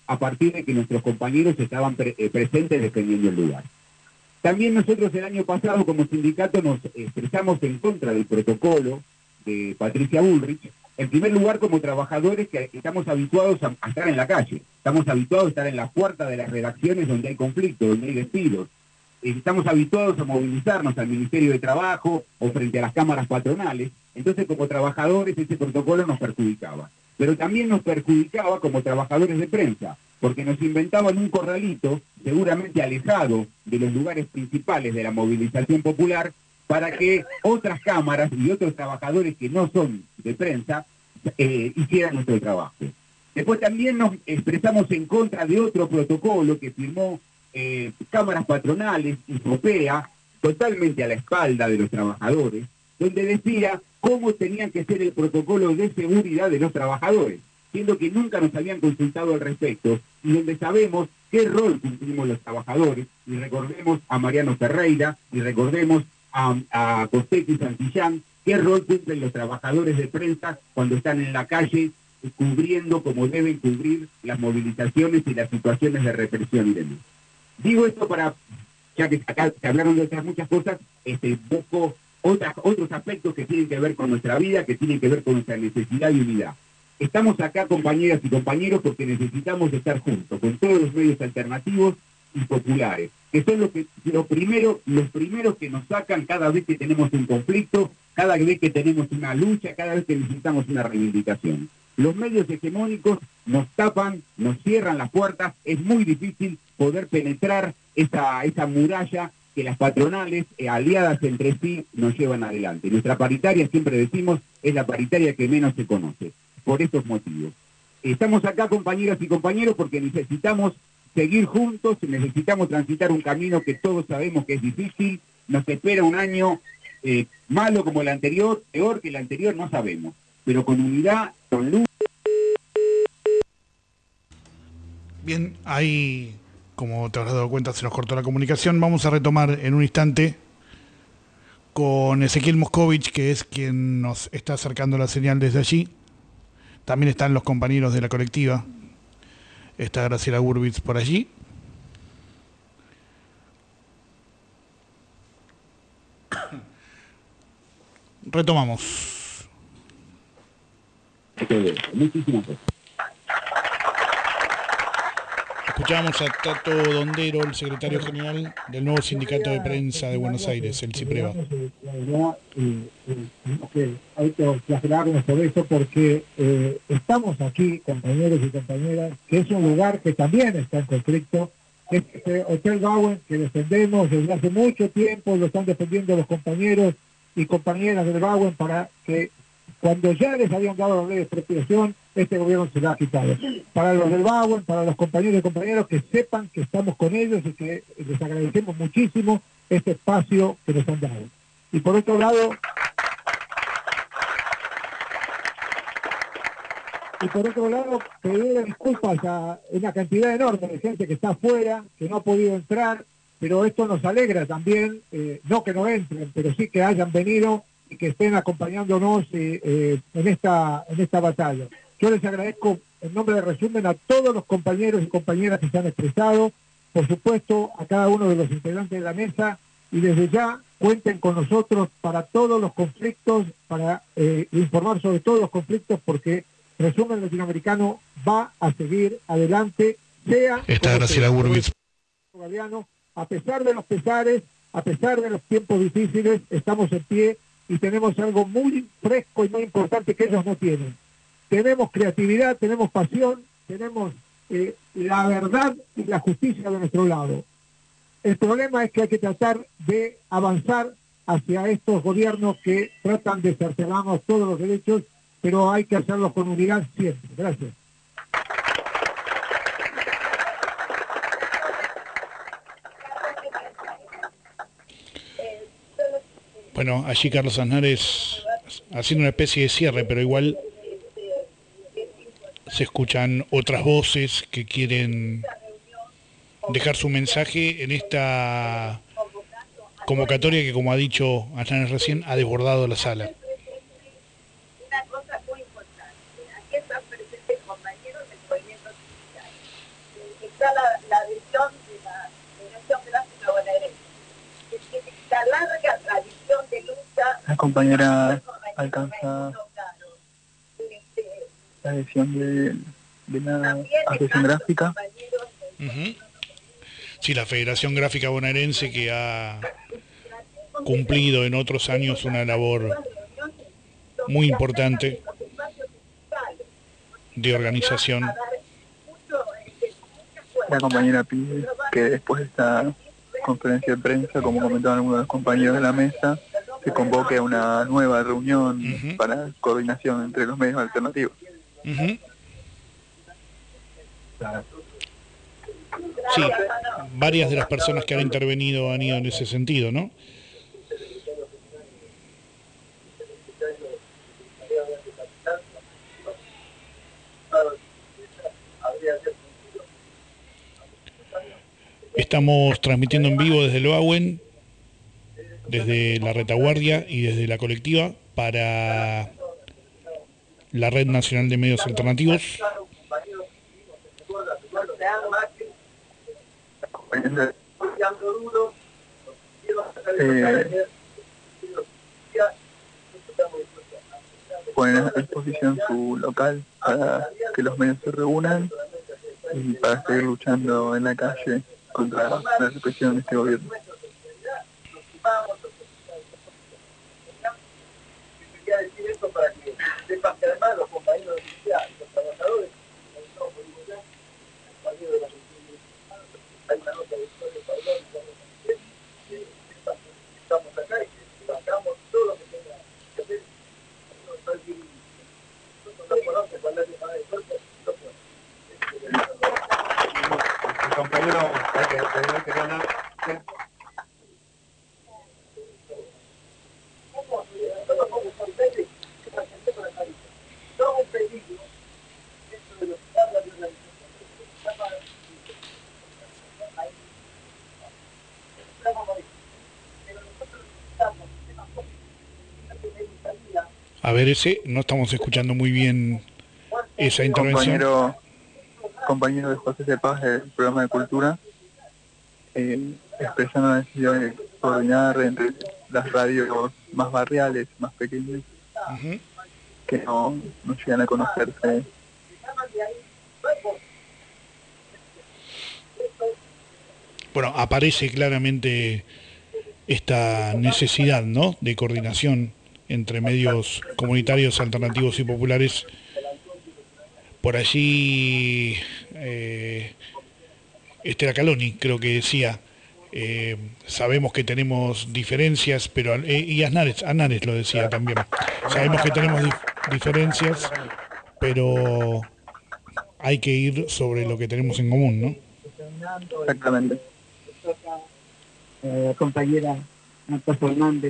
a partir de que nuestros compañeros estaban pre eh, presentes defendiendo el lugar. También nosotros el año pasado como sindicato nos expresamos en contra del protocolo de Patricia Bullrich, en primer lugar como trabajadores que estamos habituados a, a estar en la calle, estamos habituados a estar en las puertas de las redacciones donde hay conflicto, donde hay despidos, estamos habituados a movilizarnos al Ministerio de Trabajo o frente a las cámaras patronales, entonces como trabajadores ese protocolo nos perjudicaba. Pero también nos perjudicaba como trabajadores de prensa, porque nos inventaban un corralito, seguramente alejado de los lugares principales de la movilización popular, para que otras cámaras y otros trabajadores que no son de prensa eh, hicieran nuestro trabajo. Después también nos expresamos en contra de otro protocolo que firmó eh, cámaras patronales y FOPEA, totalmente a la espalda de los trabajadores, donde decía cómo tenían que ser el protocolo de seguridad de los trabajadores, siendo que nunca nos habían consultado al respecto, y donde sabemos qué rol cumplimos los trabajadores, y recordemos a Mariano Ferreira, y recordemos a, a Costetti y Santillán, qué rol cumplen los trabajadores de prensa cuando están en la calle cubriendo como deben cubrir las movilizaciones y las situaciones de represión y demás. Digo esto para, ya que acá se hablaron de otras muchas cosas, este, busco otras, otros aspectos que tienen que ver con nuestra vida, que tienen que ver con nuestra necesidad y unidad. Estamos acá, compañeras y compañeros, porque necesitamos estar juntos, con todos los medios alternativos y populares, que son los, que, lo primero, los primeros que nos sacan cada vez que tenemos un conflicto, cada vez que tenemos una lucha, cada vez que necesitamos una reivindicación. Los medios hegemónicos nos tapan, nos cierran las puertas, es muy difícil poder penetrar esa, esa muralla que las patronales, eh, aliadas entre sí, nos llevan adelante. Nuestra paritaria, siempre decimos, es la paritaria que menos se conoce, por estos motivos. Estamos acá, compañeras y compañeros, porque necesitamos seguir juntos, necesitamos transitar un camino que todos sabemos que es difícil, nos espera un año eh, malo como el anterior, peor que el anterior, no sabemos, pero con unidad, con luz. Bien, ahí, como te habrás dado cuenta, se nos cortó la comunicación. Vamos a retomar en un instante con Ezequiel Moscovich, que es quien nos está acercando la señal desde allí. También están los compañeros de la colectiva. Está Graciela Gurwitz por allí. Retomamos. Muchísimas gracias. Escuchamos a Tato Dondero, el secretario general del nuevo sindicato de prensa de Buenos Aires, el CIPREVA. La verdad, eh, eh, que hay que flagelarnos por eso, porque eh, estamos aquí, compañeros y compañeras, que es un lugar que también está en conflicto. Este Hotel Bauen que defendemos desde hace mucho tiempo, lo están defendiendo los compañeros y compañeras del Bauen para que cuando ya les habían dado la ley de expropiación, este gobierno se la ha quitado. Para los del Bauen, para los compañeros y compañeros, que sepan que estamos con ellos y que les agradecemos muchísimo este espacio que nos han dado. Y por otro lado, y por otro lado, pedir disculpas a una cantidad enorme de gente que está afuera, que no ha podido entrar, pero esto nos alegra también, eh, no que no entren, pero sí que hayan venido y que estén acompañándonos eh, eh, en esta en esta batalla. Yo les agradezco en nombre de Resumen a todos los compañeros y compañeras que se han expresado, por supuesto a cada uno de los integrantes de la mesa, y desde ya cuenten con nosotros para todos los conflictos, para eh, informar sobre todos los conflictos, porque Resumen Latinoamericano va a seguir adelante, sea... Está Graciela Gurwitz. A pesar de los pesares, a pesar de los tiempos difíciles, estamos en pie y tenemos algo muy fresco y muy importante que ellos no tienen. Tenemos creatividad, tenemos pasión, tenemos eh, la verdad y la justicia de nuestro lado. El problema es que hay que tratar de avanzar hacia estos gobiernos que tratan de cercenarnos todos los derechos, pero hay que hacerlo con unidad siempre. Gracias. Bueno, allí Carlos Aznares haciendo una especie de cierre, pero igual se escuchan otras voces que quieren dejar su mensaje en esta convocatoria que, como ha dicho Aznares recién, ha desbordado la sala. Una cosa muy importante, aquí están presentes compañeros del movimiento sindical. la compañera alcanza la adhesión de, de la Asociación Gráfica. Uh-huh. Sí, la Federación Gráfica Bonaerense, que ha cumplido en otros años una labor muy importante de organización. La compañera pide que después de esta conferencia de prensa, como comentaban algunos de los compañeros de la mesa, se convoque a una nueva reunión uh-huh. para coordinación entre los medios alternativos. Uh-huh. Sí, varias de las personas que han intervenido han ido en ese sentido, ¿no? Estamos transmitiendo en vivo desde Loauen, desde la retaguardia y desde la colectiva para la Red Nacional de Medios Alternativos. Eh, ponen a disposición su local para que los medios se reúnan y para seguir luchando en la calle contra la represión de este gobierno. Quería decir esto para que sepan que además los compañeros de sociedad, los trabajadores, compañeros de la hay una nota de historia que estamos acá y que bancamos todo lo que tenga que hacer. No conoce cuando hay que pagar el cuerpo, no conoce. Compañero, hay que tener que ganar. A ver, ese, no estamos escuchando muy bien esa intervención. Compañero, compañero de José de Paz del programa de Cultura, eh, expresando la necesidad de coordinar entre las radios más barriales, más pequeñas, uh-huh. que no, no llegan a conocerse. Bueno, aparece claramente esta necesidad, ¿no?, de coordinación entre medios comunitarios, alternativos y populares. Por allí eh, Estela Caloni creo que decía, eh, sabemos que tenemos diferencias, pero eh, y Aznares, Aznares lo decía también, sabemos que tenemos dif- diferencias, pero hay que ir sobre lo que tenemos en común, ¿no? Exactamente. Eh, compañera Marta Fernández.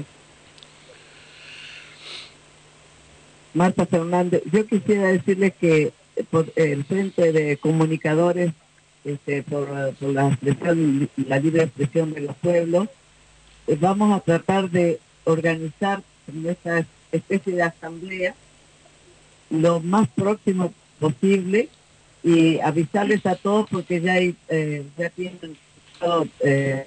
Marta Fernández, yo quisiera decirles que por el Frente de Comunicadores, este, por, por la expresión, la libre expresión de los pueblos, eh, vamos a tratar de organizar nuestra especie de asamblea lo más próximo posible y avisarles a todos porque ya hay, eh, ya tienen todo, eh,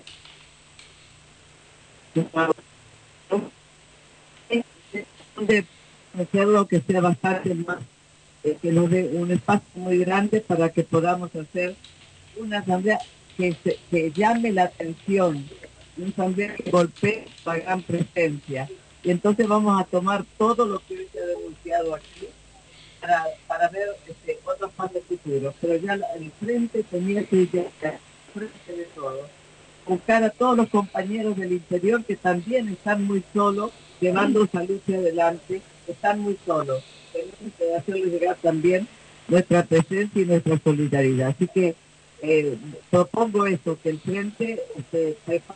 de hacerlo que sea bastante más, eh, que nos dé un espacio muy grande para que podamos hacer una asamblea que, se, que llame la atención, una asamblea que golpee la gran presencia. Y entonces vamos a tomar todo lo que hoy se ha denunciado aquí para, para ver este, otros pasos futuros. Pero ya el frente tenía que ir frente de todo, buscar a todos los compañeros del interior que también están muy solos, llevando salud hacia adelante, están muy solos. Tenemos que hacerles llegar también nuestra presencia y nuestra solidaridad. Así que eh, propongo eso, que el frente se sepa.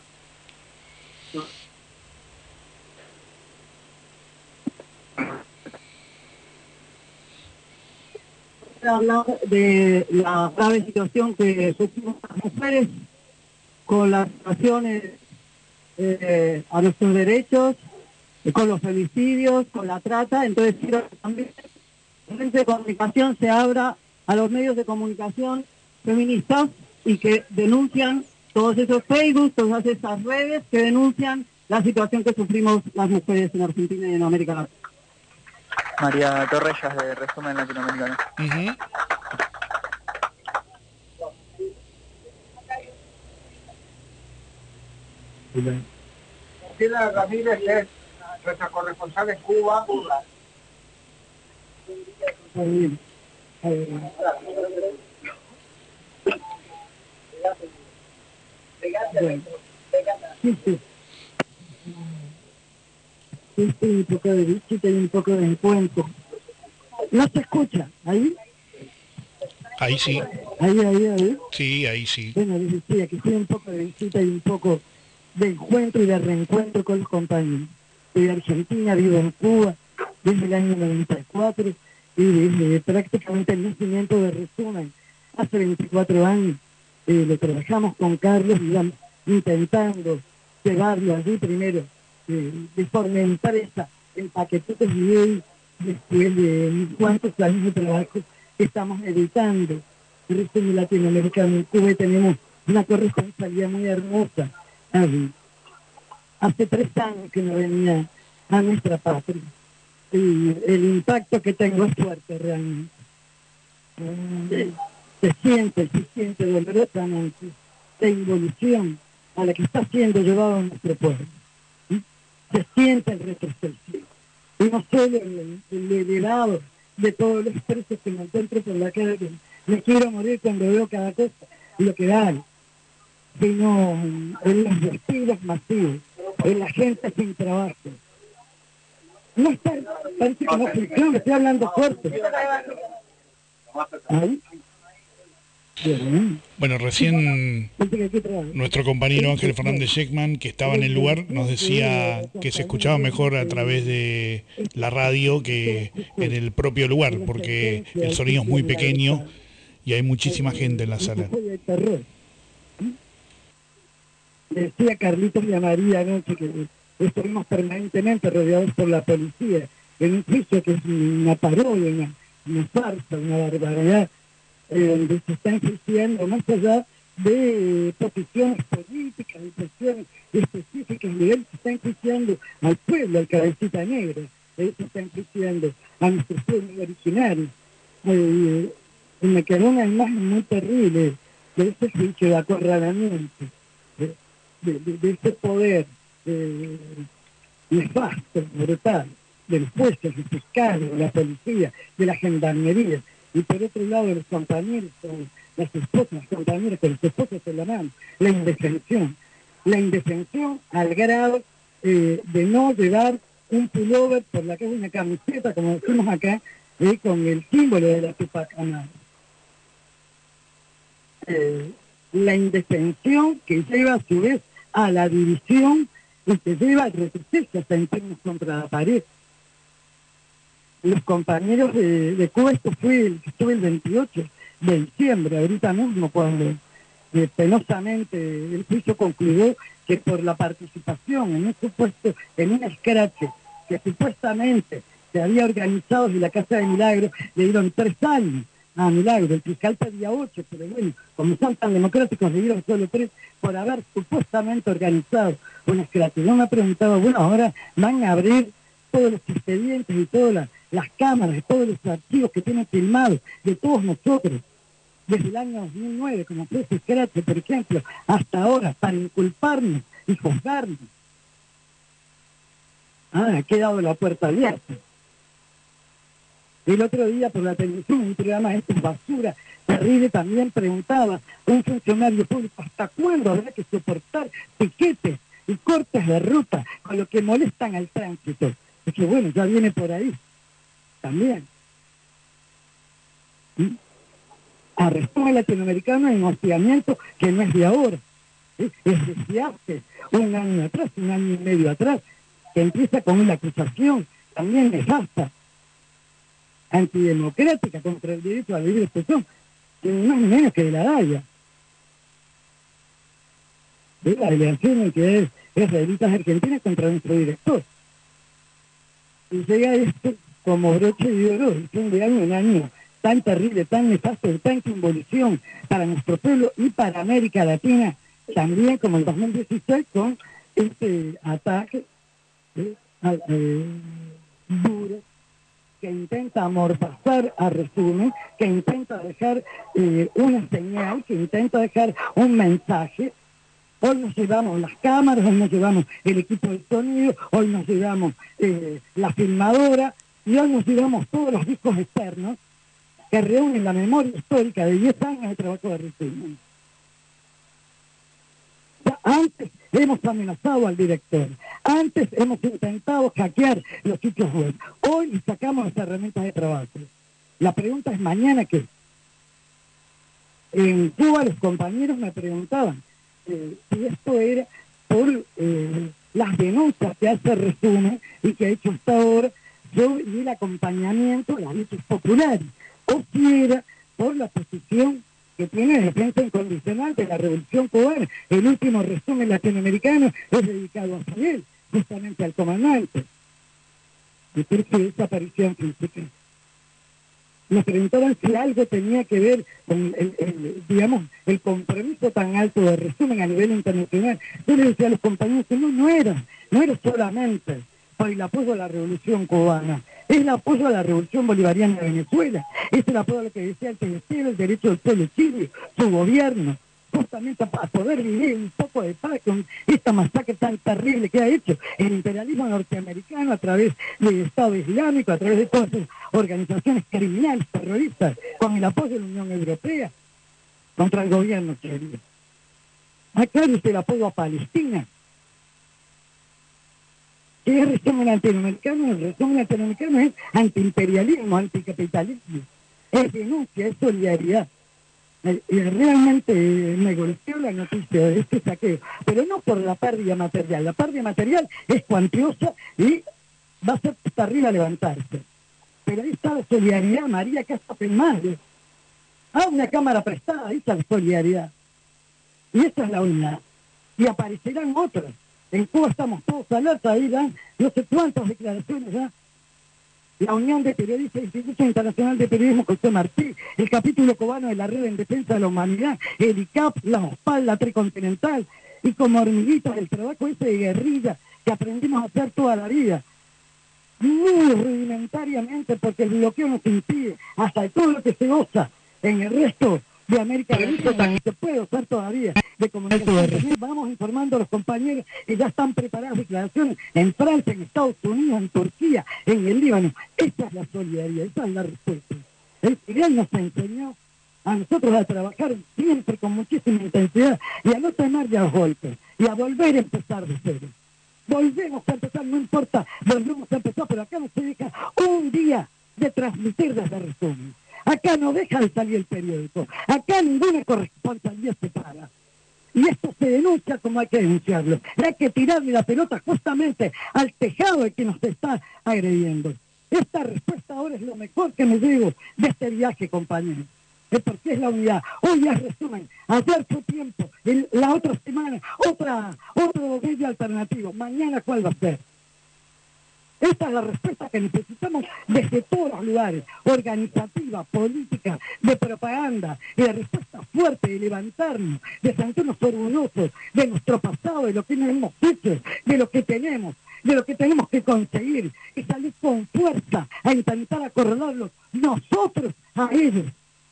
Hablar de la grave situación que sufrimos las mujeres con las violaciones eh, a nuestros derechos, con los femicidios, con la trata. Entonces quiero que también el Frente de Comunicación se abra a los medios de comunicación feministas y que denuncian todos esos Facebook, todas esas redes que denuncian la situación que sufrimos las mujeres en Argentina y en América Latina. María Torrellas, de Resumen Latinoamericano. Uh-huh. Martina Ramírez es nuestra corresponsal en Cuba. Muy bien. Eh, bueno. Sí, sí. Sí, sí, un poco de visita y un poco de encuentro. ¿No se escucha? ¿Ahí? Ahí sí. Ahí, ahí, ahí. Sí, ahí sí. Bueno, les decía que fui un poco de visita y un poco de encuentro y de reencuentro con los compañeros. Soy de Argentina, vivo en Cuba desde el año noventa y cuatro y desde prácticamente el nacimiento de Resumen, hace veinticuatro años. Eh, lo trabajamos con Carlos y íbamos intentando llevarlo allí primero eh, de forma empresa, en paquetitos y él, después de unos cuantos años de trabajo, estamos editando Resumen Latinoamericano en Cuba y tenemos una corresponsabilidad muy hermosa. Allí. Hace tres años que no venía a nuestra patria y el impacto que tengo es fuerte realmente. Eh, se siente, se siente dolorosamente la involución a la que está siendo llevado nuestro pueblo. ¿Sí? Se siente el retroceso. Y no solo el, el elevado de todos los presos que me encuentro por la calle, me quiero morir cuando veo cada cosa, lo que hay, sino en los despidos masivos, en la gente sin trabajo. No está, parece que no funciona, estoy hablando fuerte. ¿Ahí? Bien. Bueno, recién nuestro compañero Ángel Fernández Sheckman, que estaba en el lugar, nos decía que se escuchaba mejor a través de la radio que en el propio lugar, porque el sonido es muy pequeño y hay muchísima gente en la sala. Decía Carlitos y a María anoche que estuvimos permanentemente rodeados por la policía en un juicio que es una parodia, una, una farsa, una barbaridad, eh, donde se está enjuiciando más allá de posiciones políticas, de posiciones específicas de él, se está enjuiciando al pueblo, al cabecita negra, eh, se está enjuiciando a nuestros pueblos originarios. Eh, y me quedó una imagen muy terrible de ese juicio de acorralamiento, de, de, de, de ese poder eh, nefasto, brutal, de los jueces, de los fiscales, de la policía, de la gendarmería, y por otro lado de los compañeros, con las esposas, las compañeras con las esposas en la mano, la indefensión, la indefensión al grado eh, de no llevar un pullover por la calle, una camiseta, como decimos acá, eh, con el símbolo de la Tupac Amaru. Eh, la indefensión que lleva a su vez a la división y que lleva al retroceso hasta sentirnos contra la pared. Los compañeros de, de Cuba, esto fue el, estuve el veintiocho de diciembre, ahorita mismo, cuando eh, penosamente el juicio concluyó que por la participación en un supuesto, en un escrache que supuestamente se había organizado desde la Casa de Milagro, le dieron tres años a Milagro, el fiscal pedía ocho, pero bueno, como son tan democráticos, le dieron solo tres por haber supuestamente organizado un escrache. Yo me preguntaba, bueno, ahora van a abrir todos los expedientes y todas las, las cámaras, todos los archivos que tienen filmados de todos nosotros, desde el año dos mil nueve, como fue ese escrache, por ejemplo, hasta ahora, para inculparnos y juzgarnos. Ah, ha quedado la puerta abierta. El otro día por la televisión, un programa de estas basura terrible, también preguntaba un funcionario público, ¿hasta cuándo habrá que soportar piquetes y cortes de ruta con lo que molestan al tránsito? Es que bueno, ya viene por ahí también. ¿Mm? A Resumen Latinoamericano hay un hostigamiento que no es de ahora, ¿sí? Es desde hace un año atrás, un año y medio atrás, que empieza con una acusación también nefasta, antidemocrática, contra el derecho a la libre expresión, que no es menos que de la Daya. De la delegación en que es Israelitas Argentinas contra nuestro director. Y llega esto como broche de oro, de año en año, tan terrible, tan nefasto, de tanta involución para nuestro pueblo y para América Latina, también como el dos mil dieciséis con este ataque eh, eh, duro que intenta amordazar a Resumen, que intenta dejar eh, una señal, que intenta dejar un mensaje. Hoy nos llevamos las cámaras, hoy nos llevamos el equipo de sonido, hoy nos llevamos eh, la filmadora y hoy nos llevamos todos los discos externos que reúnen la memoria histórica de diez años de trabajo de Resumen. Ya antes hemos amenazado al director, antes hemos intentado hackear los sitios web, hoy sacamos las herramientas de trabajo. La pregunta es mañana qué. En Cuba los compañeros me preguntaban eh, si esto era por eh, las denuncias que hace Resumen y que ha hecho hasta ahora sobre el acompañamiento a las luchas populares, o si era por la posición que tiene defensa incondicional de la Revolución Cubana. El último resumen latinoamericano es dedicado a Fidel, justamente al comandante. Y por su desaparición física. Me preguntaban si algo tenía que ver con el, el, digamos, el compromiso tan alto de Resumen a nivel internacional. Yo les decía a los compañeros que no, no era, no era solamente por el apoyo a la Revolución Cubana, es el apoyo a la Revolución Bolivariana de Venezuela, es el apoyo a lo que decía el T L C, el derecho del pueblo chileno, su gobierno, justamente para poder vivir un poco de paz con esta masacre tan terrible que ha hecho el imperialismo norteamericano a través del Estado Islámico, a través de todas esas organizaciones criminales, terroristas, con el apoyo de la Unión Europea contra el gobierno chileno. Acá dice el apoyo a Palestina, que es resumen latinoamericano. El resumen latinoamericano es antiimperialismo, anticapitalismo, es denuncia, es solidaridad. Y realmente me golpeó la noticia de este saqueo, pero no por la pérdida material. La pérdida material es cuantiosa y va a ser hasta arriba levantarse. Pero ahí está la solidaridad, María Casa-Madre. Ah, una cámara prestada, ahí está la solidaridad. Y esa es la unidad. Y aparecerán otras. En Cuba estamos todos alerta, ahí dan no sé cuántas declaraciones ya. La Unión de Periodistas, el Instituto Internacional de Periodismo José Martí, el capítulo cubano de la Red en Defensa de la Humanidad, el I C A P, la OSPAL, la Tricontinental, y como hormiguitas el trabajo ese de guerrilla que aprendimos a hacer toda la vida. Muy rudimentariamente, porque el bloqueo nos impide, hasta todo lo que se goza en el resto de América Latina, se puede usar todavía de comunicación. Vamos informando a los compañeros que ya están preparadas declaraciones en Francia, en Estados Unidos, en Turquía, en el Líbano. Esa es la solidaridad, esa es la respuesta. El Fidel nos enseñó a nosotros a trabajar siempre con muchísima intensidad y a no temer ya los golpes y a volver a empezar de cero. Volvemos a empezar, no importa, volvemos a empezar, pero acá no se deja un día de transmitir desde Resumen. Acá no deja de salir el periódico. Acá ninguna corresponsalía se para. Y esto se denuncia como hay que denunciarlo. Y hay que tirarle la pelota justamente al tejado de que nos está agrediendo. Esta respuesta ahora es lo mejor que me llevo de este viaje, compañeros. Es porque es la unidad. Hoy ya Resumen. Ayer fue tiempo. El, la otra semana, otra, otro medio alternativo. Mañana, ¿cuál va a ser? Esta es la respuesta que necesitamos desde todos los lugares, organizativa, política, de propaganda, y de respuesta fuerte, de levantarnos, de sentirnos orgullosos de nuestro pasado, de lo que no hemos hecho, de lo que tenemos, de lo que tenemos que conseguir, y salir con fuerza a intentar acordalarlos nosotros a ellos.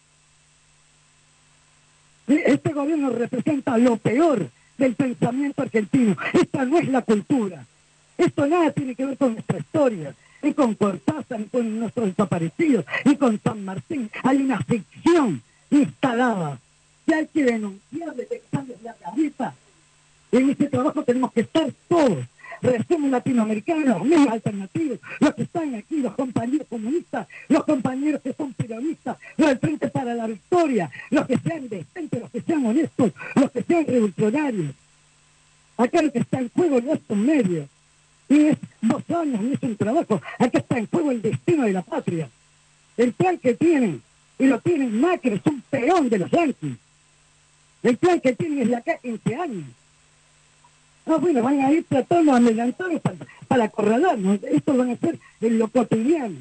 Este gobierno representa lo peor del pensamiento argentino. Esta no es la cultura. Esto nada tiene que ver con nuestra historia, ni con Cortázar, ni con nuestros desaparecidos, ni con San Martín. Hay una ficción instalada que hay que denunciar, detectarles la cabeza. En este trabajo tenemos que estar todos. Resumen latinoamericano, los medios alternativos, los que están aquí, los compañeros comunistas, los compañeros que son peronistas, los del Frente para la Victoria, los que sean decentes, los que sean honestos, los que sean revolucionarios. Acá lo que está en juego no es un medio. Y es dos años, no es un trabajo. Acá está en juego el destino de la patria. El plan que tienen, y lo tienen Macri, es un peón de los yanquis. El plan que tienen es de acá quince años. Ah, bueno, van a ir tratando de adelantarnos para, para acorralarnos. Esto van a ser en lo cotidiano.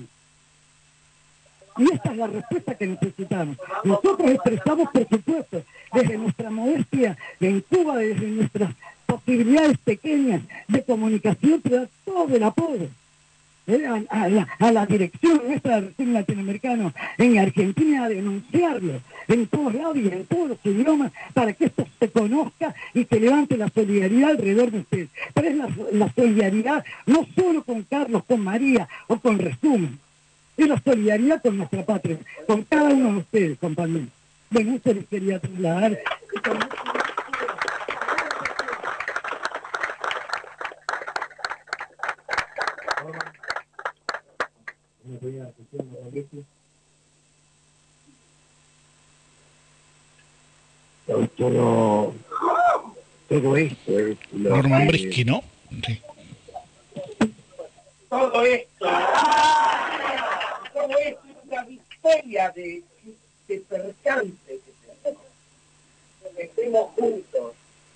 Y esta es la respuesta que necesitamos. Nosotros expresamos, por supuesto, desde nuestra modestia en Cuba, desde nuestras posibilidades pequeñas de comunicación, pero todo el apoyo. ¿eh? A, a, la, a la dirección nuestra de Resumen Latinoamericano en Argentina, a denunciarlo en todos lados y en todos los idiomas para que esto se conozca y que levante la solidaridad alrededor de ustedes. Pero es la, la solidaridad no solo con Carlos, con María o con Resumen, es la solidaridad con nuestra patria, con cada uno de ustedes, compañeros. Bueno, eso les quería trasladar. Todo, todo esto es lo Norman que- Brisky, ¿no? Sí. Todo esto, todo esto es una victoria de, de percance que tenemos. Que estemos juntos.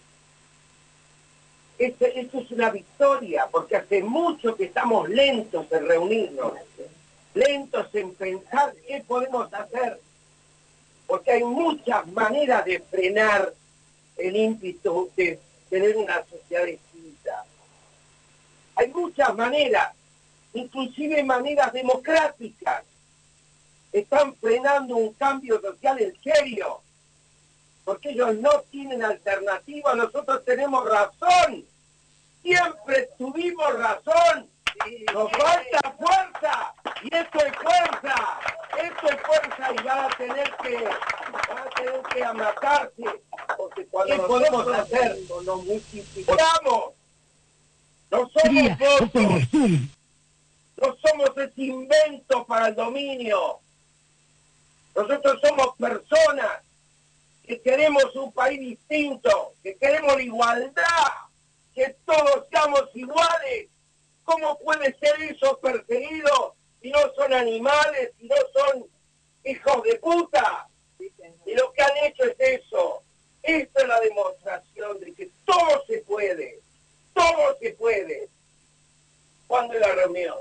Esto, esto es una victoria, porque hace mucho que estamos lentos en reunirnos, lentos en pensar qué podemos hacer, porque hay muchas maneras de frenar el ímpetu de tener una sociedad distinta. Hay muchas maneras, inclusive maneras democráticas. Están frenando un cambio social en serio, porque ellos no tienen alternativa, nosotros tenemos razón, siempre tuvimos razón, nos falta fuerza, y esto es fuerza, esto es fuerza, y van a tener que, van a tener que amatarse, porque cuando ¿qué podemos hacer? Nos multiplicamos, no somos María, o con votos, Resumen. no somos ese invento para el dominio, nosotros somos personas que queremos un país distinto, que queremos la igualdad, que todos seamos iguales. ¿Cómo puede ser eso perseguido si no son animales, si no son hijos de puta? Y lo que han hecho es eso. Esta es la demostración de que todo se puede, todo se puede. ¿Cuándo es la reunión?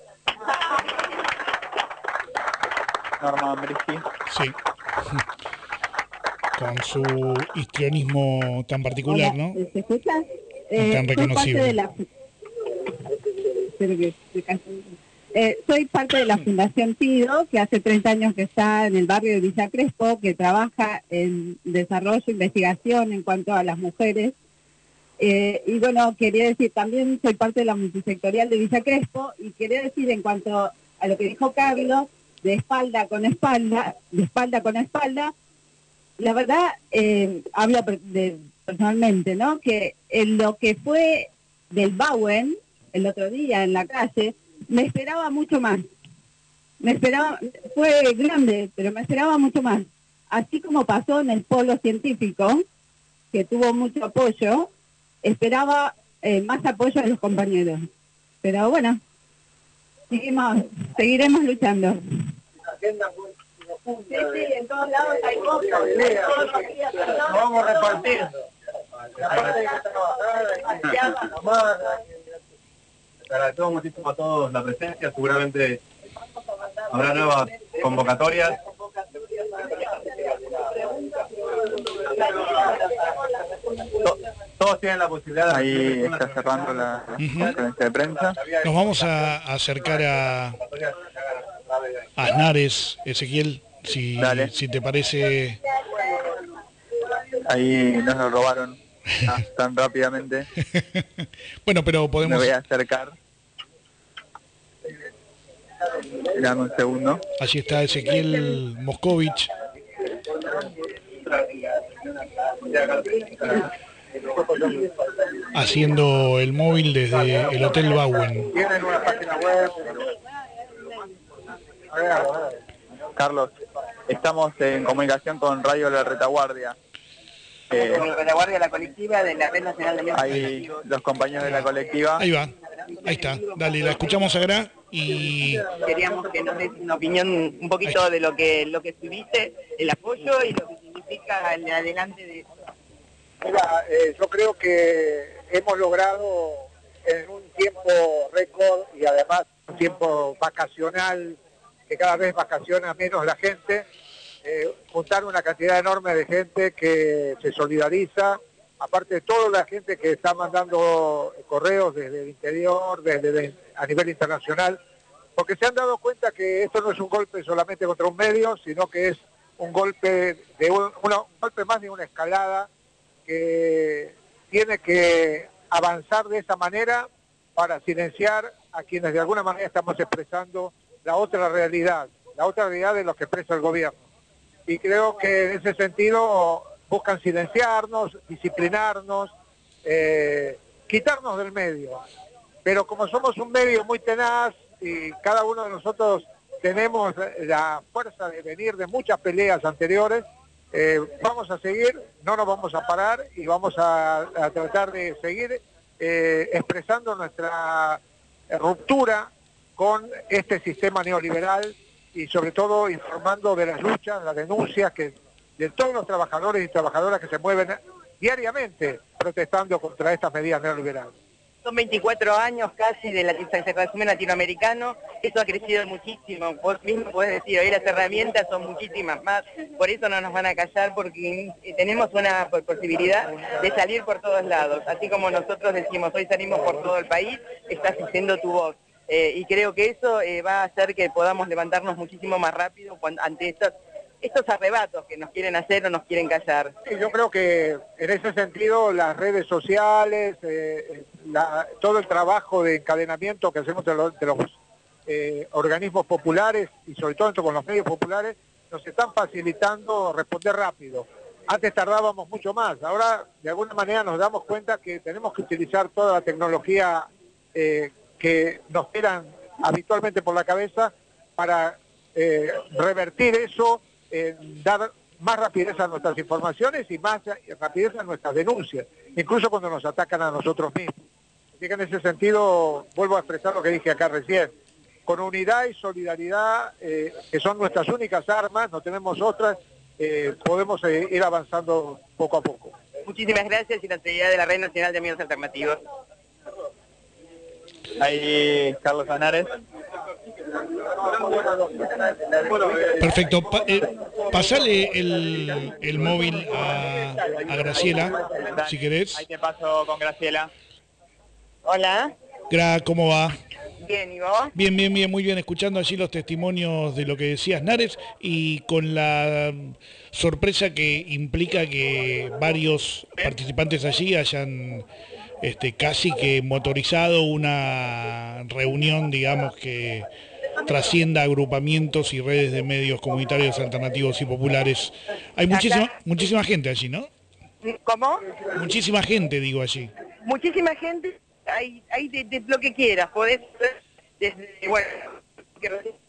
Norman Brisky. Sí. Con su histrionismo tan particular, Hola, ¿no? ¿se escucha? Y tan soy parte reconocible. de la... Espero que estoy casi- Eh, soy parte de la Fundación Tido, que hace treinta años que está en el barrio de Villa Crespo, que trabaja en desarrollo e investigación en cuanto a las mujeres. Eh, y bueno, quería decir, también soy parte de la multisectorial de Villa Crespo, y quería decir en cuanto a lo que dijo Carlos, de espalda con espalda, de espalda con espalda, la verdad, eh, hablo per- de- personalmente, ¿no? Que en lo que fue del Bauen, el otro día en la calle, me esperaba mucho más. Me esperaba, fue grande, pero me esperaba mucho más. Así como pasó en el polo científico, que tuvo mucho apoyo, esperaba eh, más apoyo de los compañeros. Pero bueno, seguimos, seguiremos luchando. Sí, sí, en todos lados hay votos. Nos vamos repartiendo. Les agradecemos muchísimo a todos la presencia, seguramente habrá nuevas convocatorias. To- Todos tienen la posibilidad de... Ahí está cerrando la Ujú. conferencia de prensa. Nos vamos a acercar a, a Aznares, Ezequiel, si, Dale. si te parece. Ahí nos lo robaron ah, tan rápidamente. Bueno, pero Me podemos... voy a acercar. Dame un segundo. Allí está Ezequiel Moscovich. Haciendo el móvil desde el Hotel Bauen. Tienen una página web. Carlos, estamos en comunicación con Radio La Retaguardia. Eh, Con la retaguardia de la colectiva de la Red Nacional de Medios hay los compañeros de la colectiva. Ahí va, ahí está. Dale, la escuchamos acá y... Queríamos que nos des una opinión un poquito de lo que lo que estuviste, el apoyo y lo que significa el adelante de... Mira, eh, yo creo que hemos logrado en un tiempo récord y además un tiempo vacacional, que cada vez vacaciona menos la gente, eh, juntar una cantidad enorme de gente que se solidariza aparte de toda la gente que está mandando correos desde el interior, desde, desde a nivel internacional, porque se han dado cuenta que esto no es un golpe solamente contra un medio, sino que es un golpe de un, una, un golpe más de una escalada que tiene que avanzar de esa manera para silenciar a quienes de alguna manera estamos expresando la otra realidad, la otra realidad de lo que expresa el gobierno. Y creo que en ese sentido buscan silenciarnos, disciplinarnos, eh, quitarnos del medio. Pero como somos un medio muy tenaz y cada uno de nosotros tenemos la fuerza de venir de muchas peleas anteriores, eh, vamos a seguir, no nos vamos a parar y vamos a, a tratar de seguir eh, expresando nuestra ruptura con este sistema neoliberal y sobre todo informando de las luchas, las denuncias que de todos los trabajadores y trabajadoras que se mueven diariamente protestando contra estas medidas neoliberales. Son veinticuatro años casi de la resumen latinoamericano, eso ha crecido muchísimo, vos mismo podés decir, hoy las herramientas son muchísimas más, por eso no nos van a callar, porque tenemos una posibilidad de salir por todos lados, así como nosotros decimos, hoy salimos por todo el país, estás haciendo tu voz, eh, y creo que eso eh, va a hacer que podamos levantarnos muchísimo más rápido cuando, ante estos, estos arrebatos que nos quieren hacer o nos quieren callar. Sí, yo creo que en ese sentido las redes sociales, eh, la, todo el trabajo de encadenamiento que hacemos de los, de los eh, organismos populares y sobre todo con los medios populares, nos están facilitando responder rápido. Antes tardábamos mucho más, ahora de alguna manera nos damos cuenta que tenemos que utilizar toda la tecnología eh, que nos tiran habitualmente por la cabeza para eh, revertir eso, eh, dar más rapidez a nuestras informaciones y más rapidez a nuestras denuncias, incluso cuando nos atacan a nosotros mismos. Así que en ese sentido vuelvo a expresar lo que dije acá recién. Con unidad y solidaridad, eh, que son nuestras únicas armas, no tenemos otras, eh, podemos eh, ir avanzando poco a poco. Muchísimas gracias y la seguridad de la Red Nacional de Amigos Alternativos. Ahí Carlos Anares. Perfecto. Pa eh, pasale el, el móvil a, a Graciela, si querés. Ahí te paso con Graciela. Hola. Gra, ¿cómo va? Bien, ¿y vos? Bien, bien, bien, muy bien. Escuchando allí los testimonios de lo que decías, Nares, y con la sorpresa que implica que varios participantes allí hayan este, casi que motorizado una reunión, digamos, que trascienda agrupamientos y redes de medios comunitarios alternativos y populares. Hay muchísima, muchísima gente allí, ¿no? ¿Cómo? Muchísima gente, digo, allí. Muchísima gente, hay, hay de, de lo que quieras, podés desde, bueno, que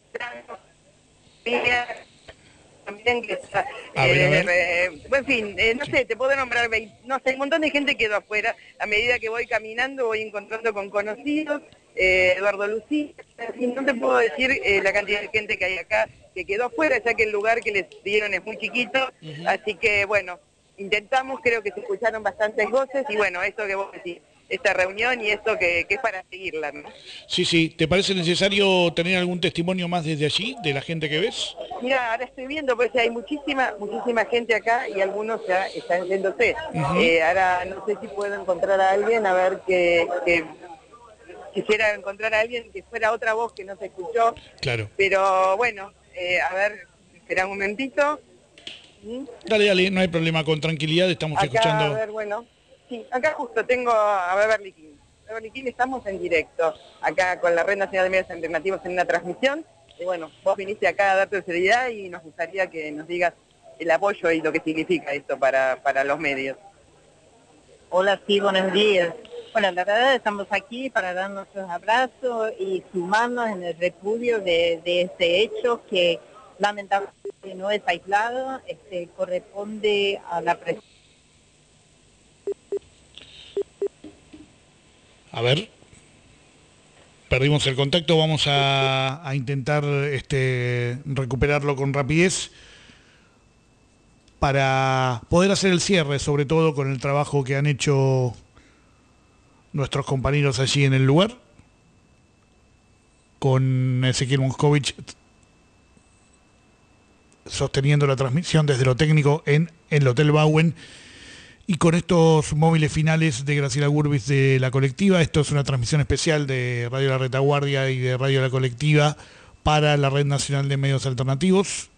también que está, a ver, eh, a ver. Eh, en fin, eh, no Sí. sé, te puedo nombrar, veinte, no sé, un montón de gente quedó afuera, a medida que voy caminando voy encontrando con conocidos, eh, Eduardo Lucía, en fin, no te puedo decir eh, la cantidad de gente que hay acá que quedó afuera, ya que el lugar que les dieron es muy chiquito, uh-huh. Así que bueno, intentamos, creo que se escucharon bastantes voces y bueno, esto que vos decís, esta reunión y esto que, que es para seguirla, ¿no? Sí, sí. ¿Te parece necesario tener algún testimonio más desde allí, de la gente que ves? Mira, ahora estoy viendo, pues hay muchísima muchísima gente acá y algunos ya están yéndose. Uh-huh. eh, ahora no sé si puedo encontrar a alguien, a ver que, que quisiera encontrar a alguien que fuera otra voz que no se escuchó. Claro. Pero bueno, eh, a ver, espera un momentito. ¿Mm? Dale, dale, no hay problema, con tranquilidad estamos acá, escuchando. A ver, bueno. Sí, acá justo tengo a Beverly King. Beverly King, estamos en directo, acá con la Red Nacional de Medios Alternativos en una transmisión. Y bueno, vos viniste acá a dar tu seriedad y nos gustaría que nos digas el apoyo y lo que significa esto para, para los medios. Hola, sí, buenos días. Bueno, la verdad estamos aquí para dar nuestros abrazos y sumarnos en el repudio de, de este hecho que lamentablemente no es aislado, este, corresponde a la presión. A ver, perdimos el contacto, vamos a, a intentar este, recuperarlo con rapidez para poder hacer el cierre, sobre todo con el trabajo que han hecho nuestros compañeros allí en el lugar, con Ezequiel Moscovich sosteniendo la transmisión desde lo técnico en, en el Hotel Bauen. Y con estos móviles finales de Graciela Gurbis de La Colectiva, esto es una transmisión especial de Radio La Retaguardia y de Radio La Colectiva para la Red Nacional de Medios Alternativos.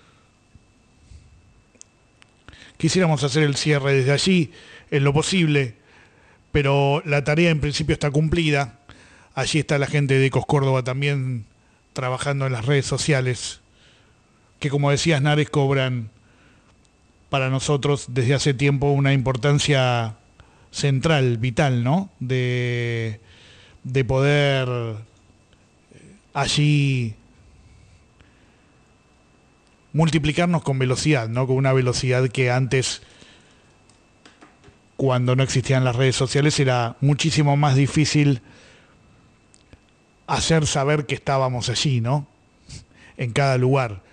Quisiéramos hacer el cierre desde allí, en lo posible, pero la tarea en principio está cumplida. Allí está la gente de Ecos Córdoba también trabajando en las redes sociales, que como decías, Nares, cobran para nosotros desde hace tiempo una importancia central, vital, ¿no? De, de poder allí multiplicarnos con velocidad, ¿no? Con una velocidad que antes, cuando no existían las redes sociales, era muchísimo más difícil hacer saber que estábamos allí, ¿no? En cada lugar.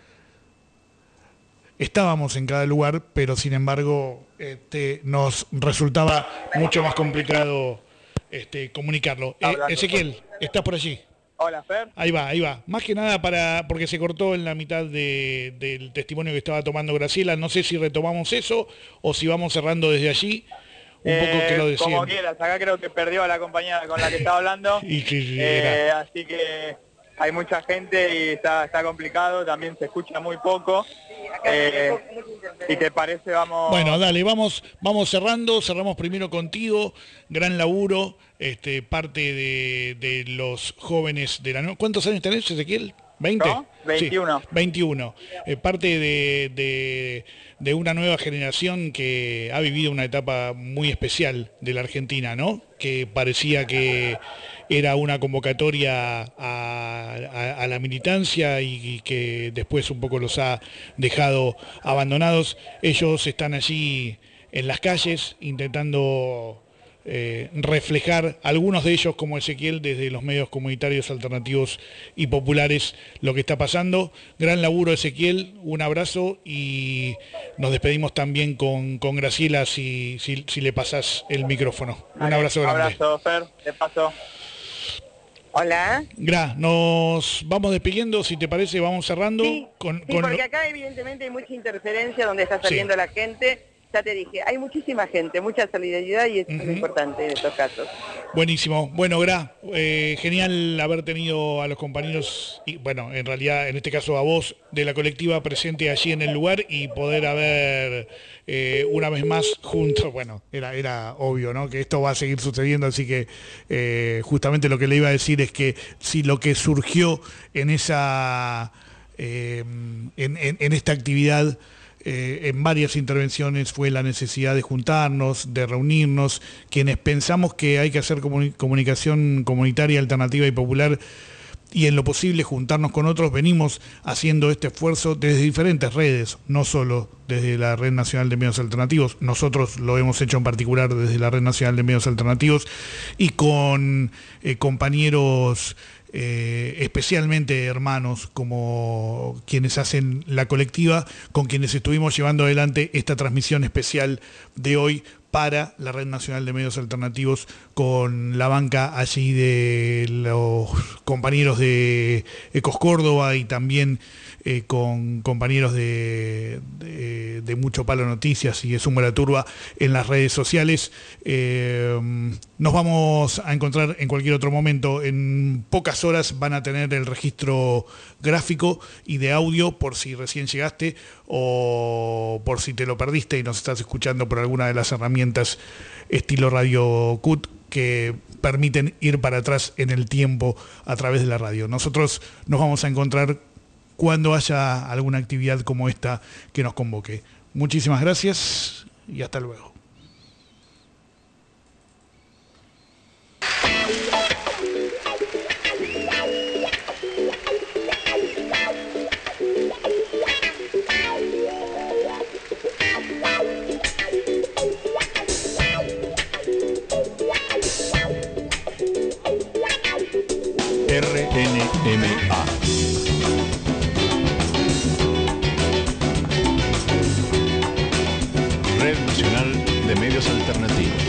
Estábamos en cada lugar, pero sin embargo este, nos resultaba mucho más complicado este, comunicarlo. Eh, Ezequiel, ¿estás por allí? Hola, Fer. Ahí va, ahí va. Más que nada para porque se cortó en la mitad de, del testimonio que estaba tomando Graciela. No sé si retomamos eso o si vamos cerrando desde allí. Un eh, poco que lo decían. Como quieras, acá creo que perdió a la compañera con la que estaba hablando. y que, eh, así que hay mucha gente y está, está complicado, también se escucha muy poco. Eh, ¿Y te parece? Vamos... Bueno, dale, vamos vamos cerrando, cerramos primero contigo, gran laburo, este parte de, de los jóvenes de la... ¿Cuántos años tenés, Ezequiel? ¿veinte? ¿No? veintiuno. Sí, veintiuno. Eh, parte de, de, de una nueva generación que ha vivido una etapa muy especial de la Argentina, ¿no? Que parecía que era una convocatoria a, a, a la militancia y, y que después un poco los ha dejado abandonados. Ellos están allí en las calles intentando eh, reflejar, algunos de ellos como Ezequiel, desde los medios comunitarios alternativos y populares, lo que está pasando. Gran laburo, Ezequiel, un abrazo y nos despedimos también con, con Graciela si, si, si le pasás el micrófono. Un Vale, abrazo grande. Un abrazo, Fer, de paso. Hola. Gra, nos vamos despidiendo, si te parece, vamos cerrando. Sí, con, sí con porque lo... acá evidentemente hay mucha interferencia donde está saliendo Sí. la gente. Ya te dije, hay muchísima gente, mucha solidaridad y eso uh-huh. es lo importante en estos casos. Buenísimo. Bueno, Gra, eh, genial haber tenido a los compañeros, y bueno, en realidad, en este caso a vos, de la colectiva presente allí en el lugar y poder haber eh, una vez más juntos, bueno, era, era obvio, ¿no? Que esto va a seguir sucediendo, así que eh, justamente lo que le iba a decir es que si lo que surgió en esa, eh, en, en, en esta actividad, Eh, en varias intervenciones fue la necesidad de juntarnos, de reunirnos, quienes pensamos que hay que hacer comuni- comunicación comunitaria, alternativa y popular y en lo posible juntarnos con otros, venimos haciendo este esfuerzo desde diferentes redes, no solo desde la Red Nacional de Medios Alternativos, nosotros lo hemos hecho en particular desde la Red Nacional de Medios Alternativos y con eh, compañeros Eh, especialmente hermanos como quienes hacen la colectiva, con quienes estuvimos llevando adelante esta transmisión especial de hoy para la Red Nacional de Medios Alternativos, con la banca allí de los compañeros de Ecos Córdoba y también eh, con compañeros de, de, de Mucho Palo Noticias y de Sumo la Turba en las redes sociales. Eh, nos vamos a encontrar en cualquier otro momento. En pocas horas van a tener el registro gráfico y de audio por si recién llegaste o por si te lo perdiste y nos estás escuchando por alguna de las herramientas estilo Radio C U T que permiten ir para atrás en el tiempo a través de la radio. Nosotros nos vamos a encontrar cuando haya alguna actividad como esta que nos convoque. Muchísimas gracias y hasta luego. R N M A. Red Nacional de Medios Alternativos.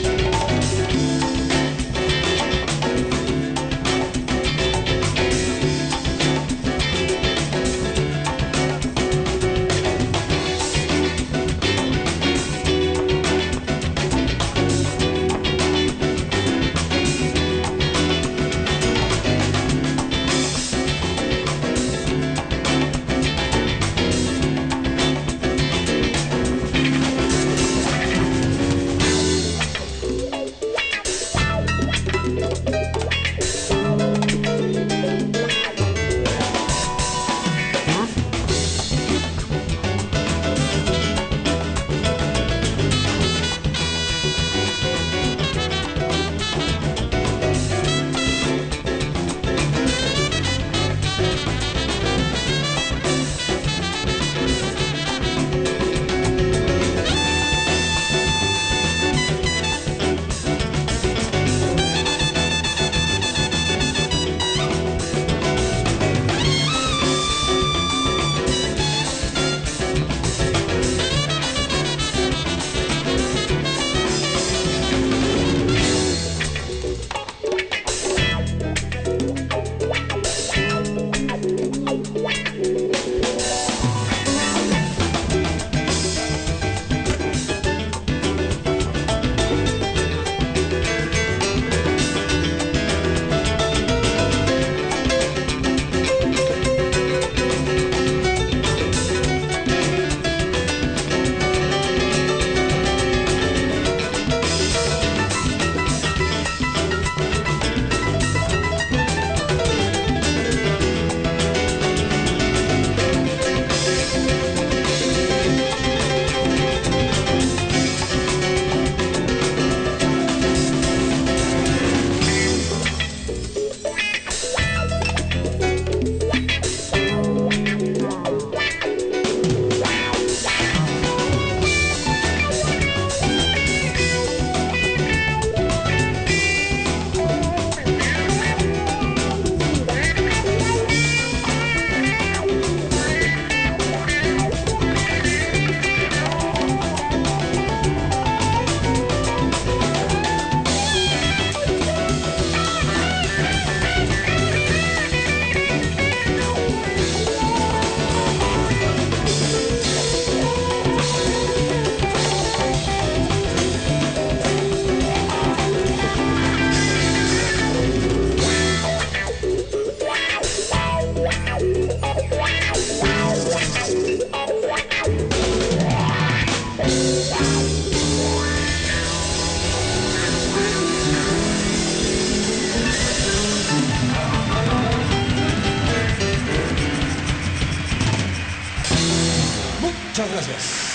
Muchas gracias.